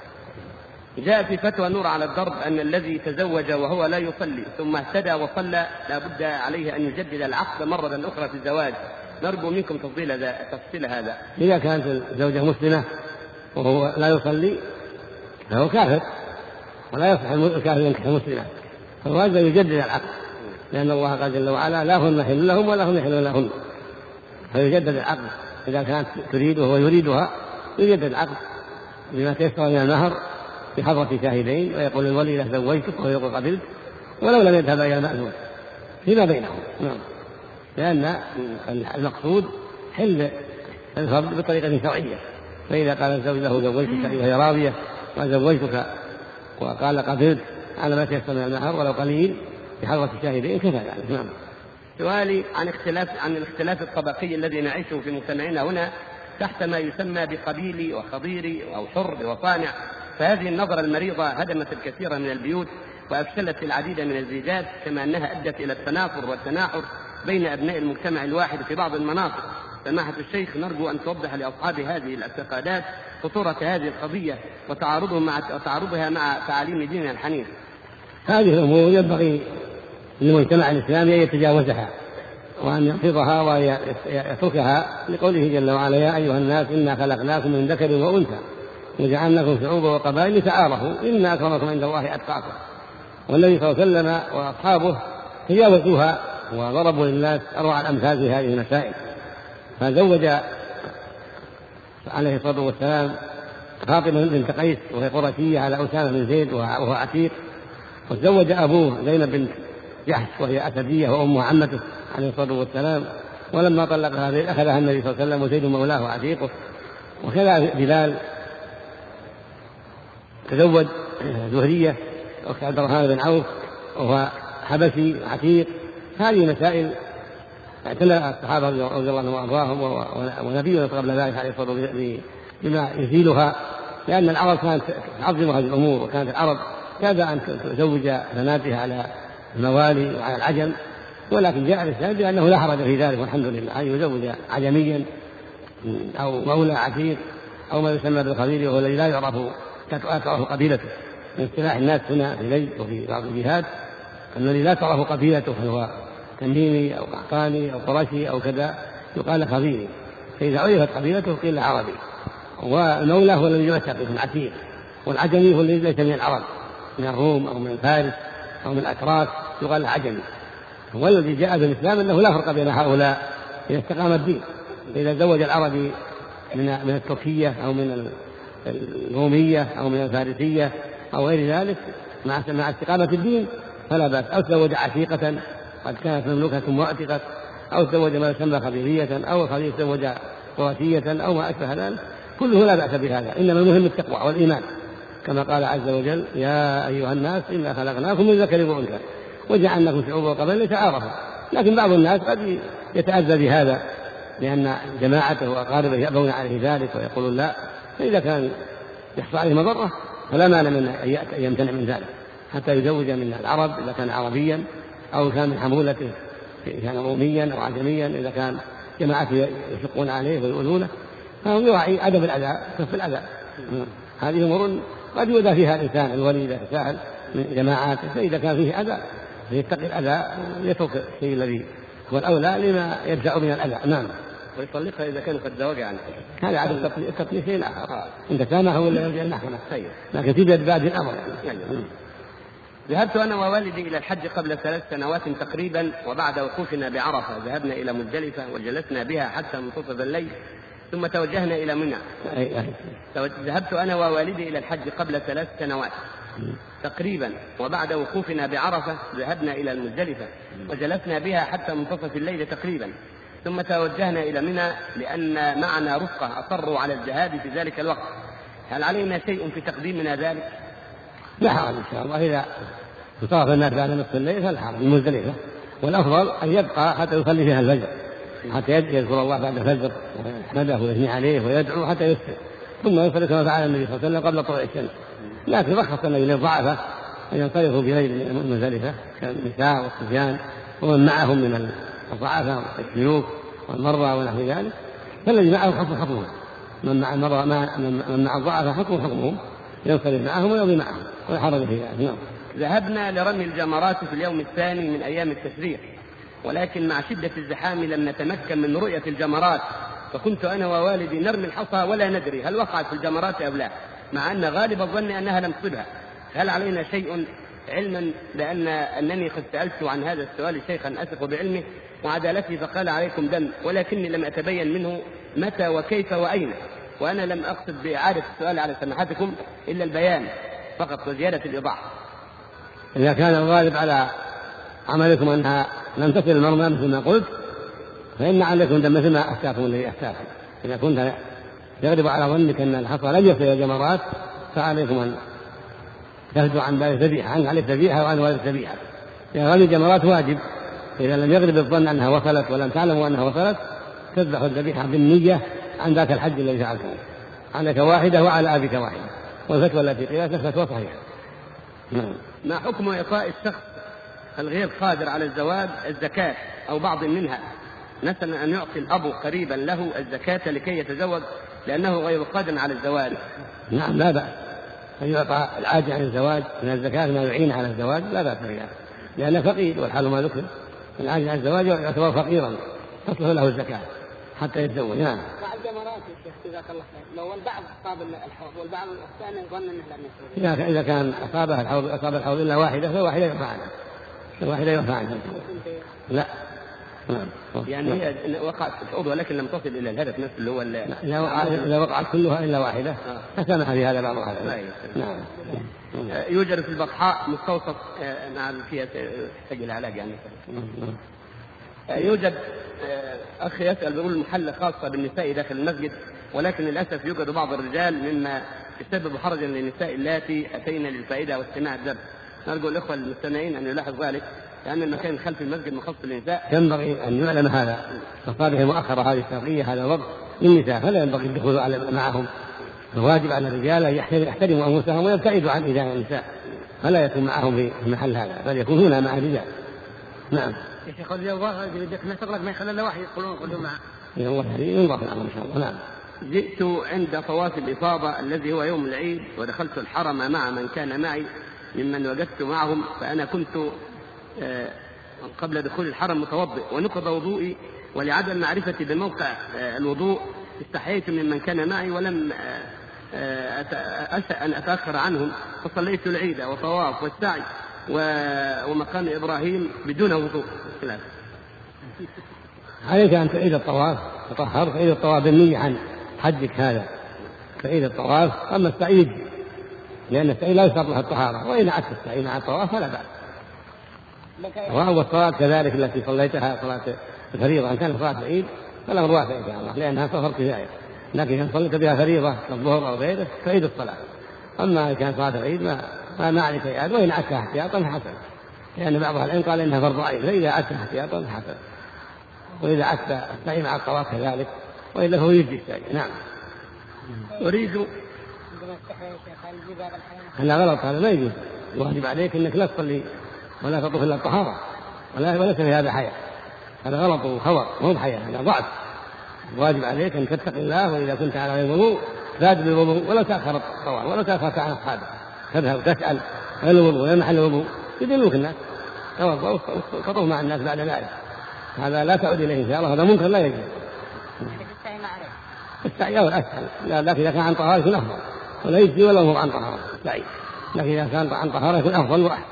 جاء في فتوى نور على الدرب أن الذي تزوج وهو لا يصلي ثم اهتدى وصلى لا بد عليه أن يجدد العقد مرة أخرى في الزواج. نرجو منكم تفصيل هذا تفصيل هذا. إذا كانت الزوجة مسلمة وهو لا يصلي فهو كافر، ولا يصح الكافر ينكح مسلمة، فالواجب أن يجدد العقد، لأن الله قال جل وعلا لا هن حل لهم ولا هم يحلون لهن، فيجدد العقد. إذا كانت تريد وهو يريدها يجدد العقد بما تيسر من المهر بحضرة شاهدين، ويقول الولي له زوجتك ويقول قبلت، ولو لم يذهب إلى المأذون فيما بينهم. نعم. لأن المقصود حل الفرد بطريقة شرعية، فإذا قال الزوج له زوجتك وهي راضية وزوجتك وقال قبلت على ما تيسر من المهر ولو قليل بحضرة الشاهدين كفى ذلك. نعم. سؤالي عن اختلاف عن الاختلاف الطبقي الذي نعيشه في مجتمعنا هنا تحت ما يسمى بقبيلي وخضيري أو حر وصانع، فهذه النظرة المريضة هدمت الكثير من البيوت وأفشلت العديد من الزيجات، كما أنها أدت إلى التنافر والتناحر بين أبناء المجتمع الواحد في بعض المناطق. سماحة الشيخ نرجو أن توضح لأصحاب هذه الاعتقادات خطورة هذه القضية وتعارضها مع وتعارضها مع تعاليم ديننا الحنيف. هذه الأمور ينبغي للمجتمع الإسلامي أن يتجاوزها وأن يحفظها ويتركها، لقوله جل وعلا يا أيها الناس إنا خلقناكم من ذكر وأنثى وجعلناكم شعوبا وقبائل لتعارفوا إن أكرمكم عند الله أتقاكم. والنبي صلى الله عليه وسلم وأصحابه تجاوزوها وضربوا للناس أروع الأمثال في هذه المسائل. فزوج عليه الصلاة والسلام فاطمة بنت قيس وهي قرشية على أسامة بن زيد وهو عتيق، وتزوج أبوه زينب بنت جحش وهي أسدية وأمها عمته عليه الصلاة والسلام، ولما طلقها أخذها النبي صلى الله عليه وسلم وزيد مولاه وعتيقه. وكذا بلال تزوج زهرية أخت عبد الرحمن بن عوف وهو حبشي عتيق. هذه مسائل اعتنى الصحابة رضي الله عنهم وأرضاهم ونبينا قبل ذلك عليه الصلاة والسلام بما يزيلها، لأن العرب كانت تعظم هذه الأمور، وكانت العرب كاد أن تزوج بناتها على الموالي وعلى العجم، ولكن جاء الإسلام بأنه لا حرج في ذلك والحمد لله، أن يزوج عجميا أو مولى عتيق أو ما يسمى بالقبيل وهو الذي لا يعرف تعرف قبيلته. من اصطلاح الناس هنا في ليل وفي بعض الجهات الذي لا تعرف قبيلته هو تميمي أو قحطاني أو قرشي أو كذا يقال قبيلي، فإذا عرفت قبيلته قيل عربي. والمولى هو الذي يعتق من عتيق، والعجمي هو الذي ليس من العرب من الروم أو من فارس أو من الأتراك يقال عجمي. والذي جاء بالإسلام أنه لا فرق بين هؤلاء إذا استقام الدين. إذا زوج العربي من من التركية أو من الرومية أو من الفارسية أو غير ذلك مع مع استقامة الدين فلا بأس، أو تزوج عتيقة قد كانت مملوكة واعتقت، أو تزوج ما يسمى خبيرية، أو الخبير تزوج قرشية أو ما أشبه ذلك، كله لا بأس بهذا. إنما المهم التقوى والإيمان، كما قال عز وجل يا أيها الناس إنا خلقناكم من ذكر وأنثى وجعلناكم شعوبا وقبائل لتعارفوا. لكن بعض الناس قد يتأذى بهذا لأن جماعته وأقاربه يأبون عليه ذلك ويقولون لا فإذا كان يحصل عليه مضرة فلا مانع من أن يمتنع من ذلك حتى يزوج من العرب إذا كان عربيا، أو كان من حمولته إذا كان روميا أو عجميا، إذا كان جماعته يشقون عليه ويؤذونه، فهو يراعي أدب الأذى كف الأذى. هذه أمور قد يؤذى فيها الإنسان الولي إذا تساهل من جماعاته، فإذا كان فيه أذى فيتقي الأذى يترك الشيء الذي هو الأولى لما يرجع من الأذى. نعم. ويطلقها إذا كان قد زوج عنه. هذا عدم التطليق شيء آخر، إن سامحه ولا يرجع المحكمة، لكن تبدأ بعد الأمر يعني. يعني. ذهبت أنا ووالدي إلى الحج قبل ثلاث سنوات تقريبا، وبعد وقوفنا بعرفة ذهبنا إلى مزدلفة وجلسنا بها حتى منتصف الليل، ثم توجهنا إلى منى. ذهبت أنا ووالدي إلى الحج قبل ثلاث سنوات تقريبا، وبعد وقوفنا بعرفة ذهبنا إلى المزدلفة وجلسنا بها حتى منتصف الليل تقريبا، ثم توجهنا إلى منى لأن معنا رفقة أصروا على الذهاب في ذلك الوقت. هل علينا شيء في تقديمنا ذلك؟ لا حرج إن شاء الله، إذا انصرف الناس بعد نصف الليل فلا حرج، المزدلفة، والأفضل أن يبقى حتى يصلي فيها الفجر، حتى يذكر الله بعد الفجر ويحمده ويثني عليه ويدعو حتى يسر، ثم يصلي كما فعل النبي صلى الله عليه وسلم قبل طلوع الشمس. لكن رخص النبي للضعفاء أن ينصرفوا في ليل المزدلفة كالنساء والصبيان ومن معهم من الضعفاء والشيوخ والمرضى ونحو ذلك، فالذي معه حكم حكمهم، من مع المرضى من مع الضعفاء حكم حكمهم، ينصرف معهم ويمضي معهم ولا حرج في ذلك. ذهبنا لرمي الجمرات في اليوم الثاني من أيام التشريق، ولكن مع شدة الزحام لم نتمكن من رؤية الجمرات، فكنت أنا ووالدي نرمي الحصى ولا ندري هل وقعت في الجمرات أو لا، مع أن غالب الظن أنها لم تصبها. هل علينا شيء، علما بأن أنني قد سألت عن هذا السؤال شيخا أثق بعلمه وعدالته فقال عليكم دم، ولكني لم أتبين منه متى وكيف وأين، وأنا لم أقصد بإعادة السؤال على سماحتكم إلا البيان فقط وزيادة الإيضاح. إذا كان الغالب على عملكم أنها لم تصل المرمى مثل ما قلت فإن عليكم دم مثل ما أفتاكم الذي أفتاكم. إذا كنت يغلب على ظنك أن الحصى لم يصل إلى الجمرات فعليكم أن تهدوا عن باب الذبيحة، عن عليه الذبيحة وعن والد الذبيحة، لأن رمي الجمرات واجب. إذا لم يغلب الظن أنها وصلت ولم تعلموا أنها وصلت تذبح الذبيحة بالنية عن ذاك الحج الذي فعلته، عليك واحدة وعلى أبيك واحدة، والفتوى التي قيلت فتوى صحيحة. ما حكم إعطاء الشخص الغير قادر على الزواج الزكاة أو بعض منها، مثلا أن يعطي الأب قريبا له الزكاة لكي يتزوج لأنه غير قادر على الزواج؟ نعم لا بأس أن يعطى العاجز عن الزواج من الزكاة ما يعين على الزواج، لا بأس بها، لأنه فقير والحال ما ذكر، العاجز عن الزواج يعتبر فقيرا تصلح له الزكاة حتى يتزوج. نعم. مع الجمرات يا شيخ جزاك الله خير، لو البعض أصاب الحوض والبعض الثاني ظن أنه لم يصيب، إذا كان أصابها الحوض أصاب الحوض إلا واحدة فواحدة يرفع عنها، الواحدة يرفع عنها. لا يعني هي وقعت في الحوض ولكن لم تصل إلى الهدف نفسه اللي هو إذا وقعت كلها إلا واحدة فسمح في هذا بعض هذا. نعم. يوجد في البطحاء مستوصف مع فيها تحتاج إلى علاج يعني. يوجد أخ يسأل بيقول المحلة خاصة بالنساء داخل المسجد، ولكن للأسف يوجد بعض الرجال مما يسبب حرجا للنساء اللاتي أتينا للفائدة واستماع الدرس. نرجو الإخوة المستمعين أن يلاحظ ذلك، لأن المكان خلف المسجد مخصص للنساء. ينبغي أن يعلم هذا، مصالح مؤخرة هذه الشرعية هذا الوقت للنساء، فلا ينبغي الدخول معهم. الواجب على الرجال أن يحترموا أنفسهم ويبتعدوا عن إيذاء النساء، فلا يكون معهم في المحل هذا، بل يكون هنا مع الرجال. نعم. يا شيخ اليوم ما تغلق ما يخلى الا واحد يدخلون كلهم معه. يا الله ينظر ان شاء الله. نعم. جئت عند طواف الإفاضة الذي هو يوم العيد ودخلت الحرم مع من كان معي ممن وجدت معهم، فأنا كنت قبل دخول الحرم متوضئ ونقض وضوئي، ولعدم معرفتي بموقع الوضوء استحييت ممن كان معي ولم أشأ أن أتأخر عنهم، فصليت العيد وطواف والسعي ومقام إبراهيم بدون وضوء. عليك أن تعيد الطواف، تطهر تعيد الطواف بالنية عن حجك هذا، تعيد الطواف. أما السعيد لأن السعيد لا يشترط له الطهارة، وإن عدت السعيد مع الطواف فلا بأس. وهو الصلاة كذلك التي صليتها صلاة الفريضة إن كانت صلاة العيد فلا واسع إن شاء الله، لأنها سفر كفاية، لكن إن صليت بها فريضة كالظهر أو غيره تعيد الصلاة. أما إن كانت صلاة العيد ما ما عليك إعادة، وإن عدتها احتياطا حسن، لأن بعض العلم قال إنها فرض عين، فإذا عدتها احتياطا حسن، وإذا عدت السعي مع الطواف كذلك، وإلا هو يجزي السعي. نعم. أريد هذا غلط، هذا ما يجوز. الواجب عليك أنك لا تصلي ولا تطوف إلا الطهارة، ولا وليس في هذا حياة. هذا غلط وخبر، مو بحياة، هذا ضعف. الواجب عليك أن تتقي الله، وإذا كنت على غير وضوء زاد بالوضوء، ولا تأخر الطواف ولا تأخر عن أصحابك، تذهب وتسأل غير الوضوء ولا محل الوضوء، يدلوك الناس توضأ وتطوف مع الناس بعد ذلك. هذا لا تعود إليه إن شاء الله، هذا منكر لا يجوز. السعي أول أسهل، لكن إذا كان عن طهارة يكون أفضل، ولا يجزي ولا هو عن طهارة السعي، لكن إذا كان عن طهارة يكون أفضل وأحسن.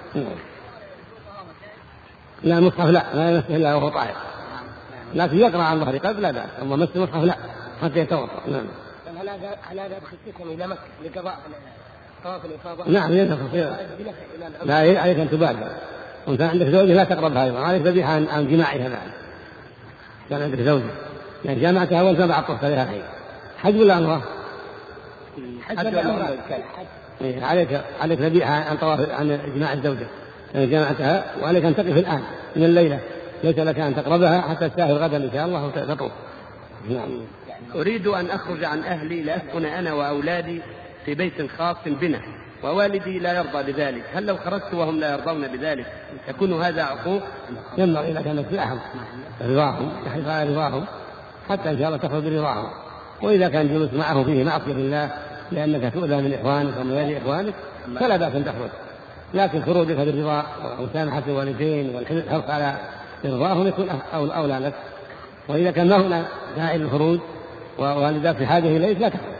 لا المصحف لا لا يمسه إلا وهو طاهر، لكن يقرأ عن ظهر قلب لا بأس، أما مس المصحف لا حتى يتوضأ. نعم. هل هذا بخصوصهم إلى مكة لقضاء طواف الإفاضة؟ نعم يدخل. لا عليك أن تبادر، وأنت عندك زوجة لا تقربها أيضا، عليك ذبيحة عن, عن جماعها معا. كان عندك زوجة يعني جامعتها أول سبعة طفت عليها الحين، حج ولا عمرة؟ حج ولا عمرة. عليك عليك ذبيحة عن طواف عن جماع الزوجة يعني جامعتها، وعليك أن تقف الآن من الليلة، ليس لك أن تقربها حتى تسافر غدا إن شاء الله وتطوف. نعم. أريد أن أخرج عن أهلي لأسكن أنا وأولادي في بيت خاص بنا، ووالدي لا يرضى بذلك، هل لو خرجت وهم لا يرضون بذلك يكون هذا عقوق؟ ينبغي لك أن تسمعهم رضاهم، تحرص على رضاهم حتى إن شاء الله تخرج برضاهم. وإذا كان جلوس معه فيه معصية لله لأنك تؤذى من إخوانك ومن غير إخوانك فلا بأس أن تخرج، لكن خروجك بالرضا ومسامحة الوالدين والحرص على رضاهم يكون أولى لك. وإذا كان ما هنا داعي للخروج ووالدك في حاجة إليك لا تخرج.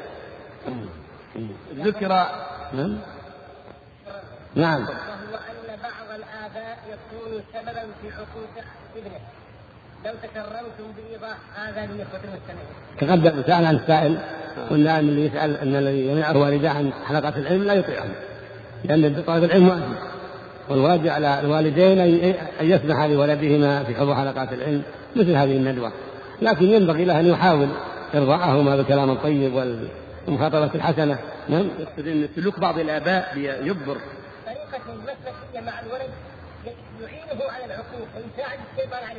ذكر نعم نعم وهو أن بعض الآباء يكون سببا في عقوق ابنه، لو تكرمتم بإيضاح هذا للإخوة المستمعين. تقدم سأل عن السائل، قلنا أن اللي يسأل أن الذي يمنعه والده عن حلقات العلم لا يطيعهم، لأن طالب العلم واجب، والواجب على الوالدين أن يسمح لولدهما في حضور حلقات العلم مثل هذه الندوة، لكن ينبغي له أن يحاول إرضاءهما بالكلام الطيب والمخاطبة الحسنة. نعم. سلوك بعض الآباء يجبر طريقة المسلكية مع الولد يعينه على العقوق ويساعد الشيطان عليه.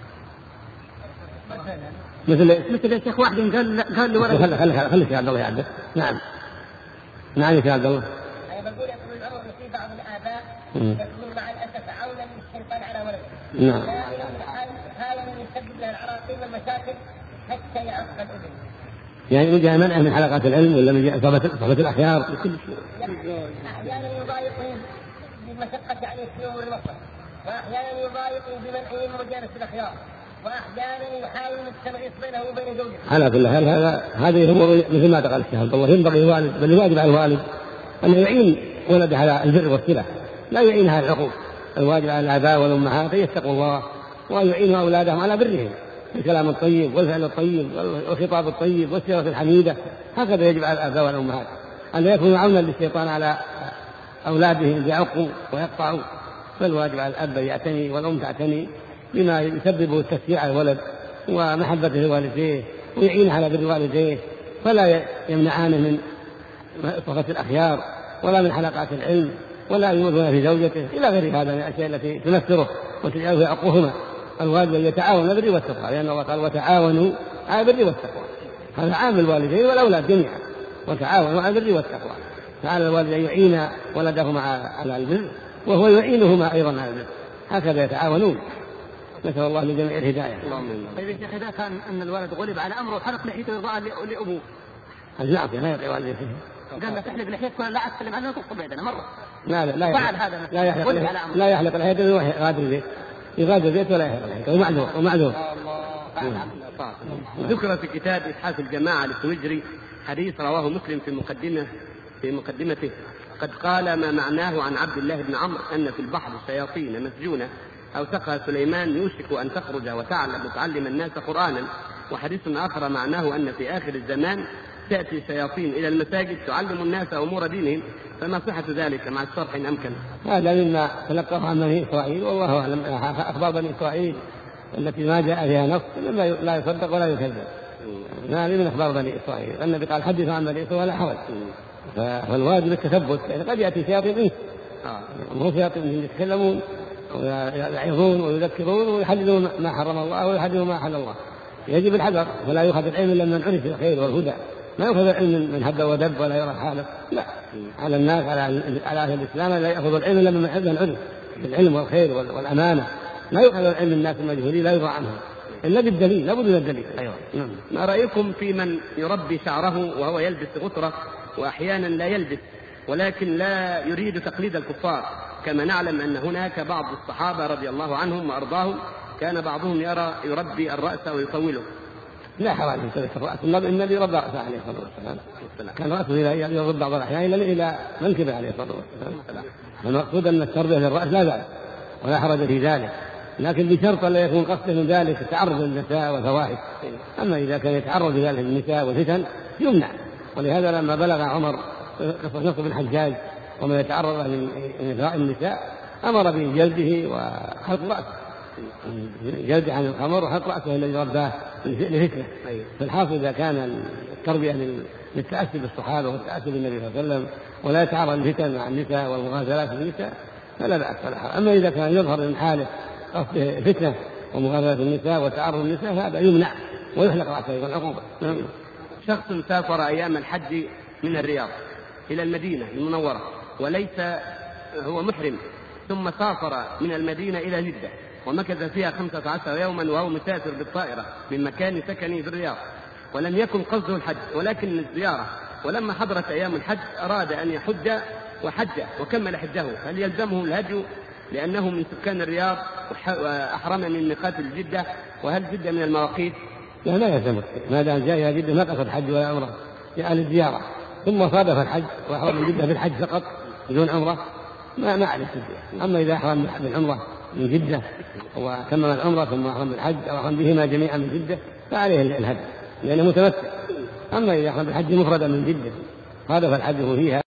مثل مثل يا شيخ واحد قال قال لولد خلي خلي خلي يا عبد الله يعدل. نعم نعم يا عبد الله. أنا بقول يقول الأمر في بعض الآباء يكون مع الأسف عونا للشيطان على ولده. نعم. هذا من يسبب له العراقيل والمشاكل حتى يعق الأذن. يعني من جهة منعه من حلقات العلم ولا من جهة صحبة الأخيار؟ أحيانا يضايقون بمشقة يعني السيور والمصر، وأحيانا يضايقون بمنعهم مجالس الأخيار، وأحيانا يحاول التمييز بينه وبين زوجته. على كل حال هذا هذه أمور مثل ما قال الشيخ عبد الله، ينبغي الوالد بل الواجب على الوالد أن يعين ولده على البر والصلة، لا يعين على العقوق. الواجب على الآباء والأمهات أن يتقوا الله وأن يعينوا أولادهم على برهم بالكلام الطيب والفعل الطيب والخطاب الطيب والسيرة الحميدة. هكذا يجب على الآباء والأمهات أن يكونوا عونا للشيطان على أولادهم يعقوا ويقطعوا. فالواجب على الأب يعتني والأم تعتني بما يسبب التشجيع على الولد ومحبته لوالديه ويعينه على بر والديه، فلا يمنعانه من صحبة الأخيار ولا من حلقات العلم ولا يؤذون في زوجته إلى غير هذا من الأشياء التي تنفره وتجعله يعقوهما. الواجب أن يتعاون على البر والتقوى، لأن الله قال وتعاونوا على البر والتقوى. هذا عام الوالدين والأولاد جميعا، وتعاونوا على البر والتقوى. فعلى الوالد أن يعين ولدهما على البر وهو يعينهما أيضا على البر، هكذا يتعاونون. نسأل الله لجميع الهداية. طيب يا شيخ إذا كان أن الولد غلب على أمره وحرق لحيته يرضى لأبوه، نعم لا يطيع والده فيه. قال له تحلق لحيتك ولا لا أتكلم عنه وتقص بيدنا مرة. لا لا لا فعل هذا لا يحلق لا يحلق لحيته يغادر البيت يغادر البيت ولا يحلق لحيته ومعذور ومعذور. ذكر في كتاب إسحاق الجماعة للسويجري حديث رواه مسلم في مقدمة في مقدمته قد قال ما معناه عن عبد الله بن عمرو أن في البحر شياطين مسجونة أوثقها سليمان يوشك أن تخرج وتعلم وتعلم الناس قرآنا. وحديث آخر معناه أن في آخر الزمان تأتي شياطين إلى المساجد تعلم الناس أمور دينهم، فما صحة ذلك مع الشرح إن أمكن؟ هذا مما تلقاه عن بني إسرائيل، والله أعلم. أخبار بني إسرائيل التي ما جاء فيها نص مما لا يصدق ولا يكذب، هذه من أخبار بني إسرائيل. النبي قال حدث عن بني إسرائيل ولا حرج، فالواجب التثبت، يعني قد يأتي شياطين إنس مو شياطين يتكلمون ويعظون ويذكرون ويحللون ما حرم الله ويحللون ما حل الله. يجب الحذر ولا يؤخذ العلم إلا من عرف الخير والهدى ما يأخذ العلم من هب ودب ولا يرى حاله، لا، على الناس على على أهل الإسلام لا يأخذ العلم إلا من حفظ العلم بالعلم والخير والأمانة. لا يؤخذ العلم الناس المجهولين لا يضع عنهم إلا بالدليل، لا بد من الدليل. أيوة. ما رأيكم في من يربي شعره وهو يلبس غترة وأحيانا لا يلبس ولكن لا يريد تقليد الكفار، كما نعلم أن هناك بعض الصحابة رضي الله عنهم وأرضاهم كان بعضهم يرى يربي الرأس ويطوله؟ لا حرج في ترك الرأس، النبي ربى رأسه عليه الصلاة والسلام، كان رأسه إلى يرد بعض الأحيان إلى منكبه عليه الصلاة والسلام. المقصود أن التربية للرأس لا بأس ولا حرج في ذلك، لكن بشرط لا يكون قصده من ذلك تعرض للنساء والفواحش. أما إذا كان يتعرض لذلك النساء والفتن يمنع. ولهذا لما بلغ عمر قصة نصر بن الحجاج وما يتعرض من إغراء النساء أمر بجلده وحلق رأسه، جلد عن الخمر وحلق رأسه الذي رباه لفتنة. فالحاصل إذا كان التربية للتأسي بالصحابة والتأسي بالنبي صلى الله عليه وسلم ولا يتعرض للفتن مع النساء والمغازلات بالنساء فلا بأس ولا حرج. أما إذا كان يظهر من حاله قصده فتنة ومغازلة النساء وتعرض النساء هذا يمنع ويحلق رأسه أيضا عقوبة. شخص سافر أيام الحج من الرياض إلى المدينة المنورة وليس هو محرم، ثم سافر من المدينة إلى جدة ومكث فيها خمسة عشر يوما وهو مسافر بالطائرة من مكان سكنه في الرياض، ولم يكن قصده الحج ولكن الزيارة، ولما حضرت أيام الحج أراد أن يحج وحج وكمل حجه، هل يلزمه الهدي لأنه من سكان الرياض وأحرم من ميقات الجدة؟ وهل جدة من المواقيت؟ لا لا يلزمك ما دام جاء إلى جدة ما قصد حج ولا عمرة، جاء للزيارة ثم صادف الحج وأحرم من جدة بالحج فقط بدون عمرة ما ما عليه الفدية. أما إذا أحرم بالعمرة من جدة وتمم العمرة ثم أحرم بالحج أو أحرم بهما جميعا من جدة فعليه الهدي لأنه متمتع. أما إذا أحرم بالحج مفردا من جدة صادف الحج فيها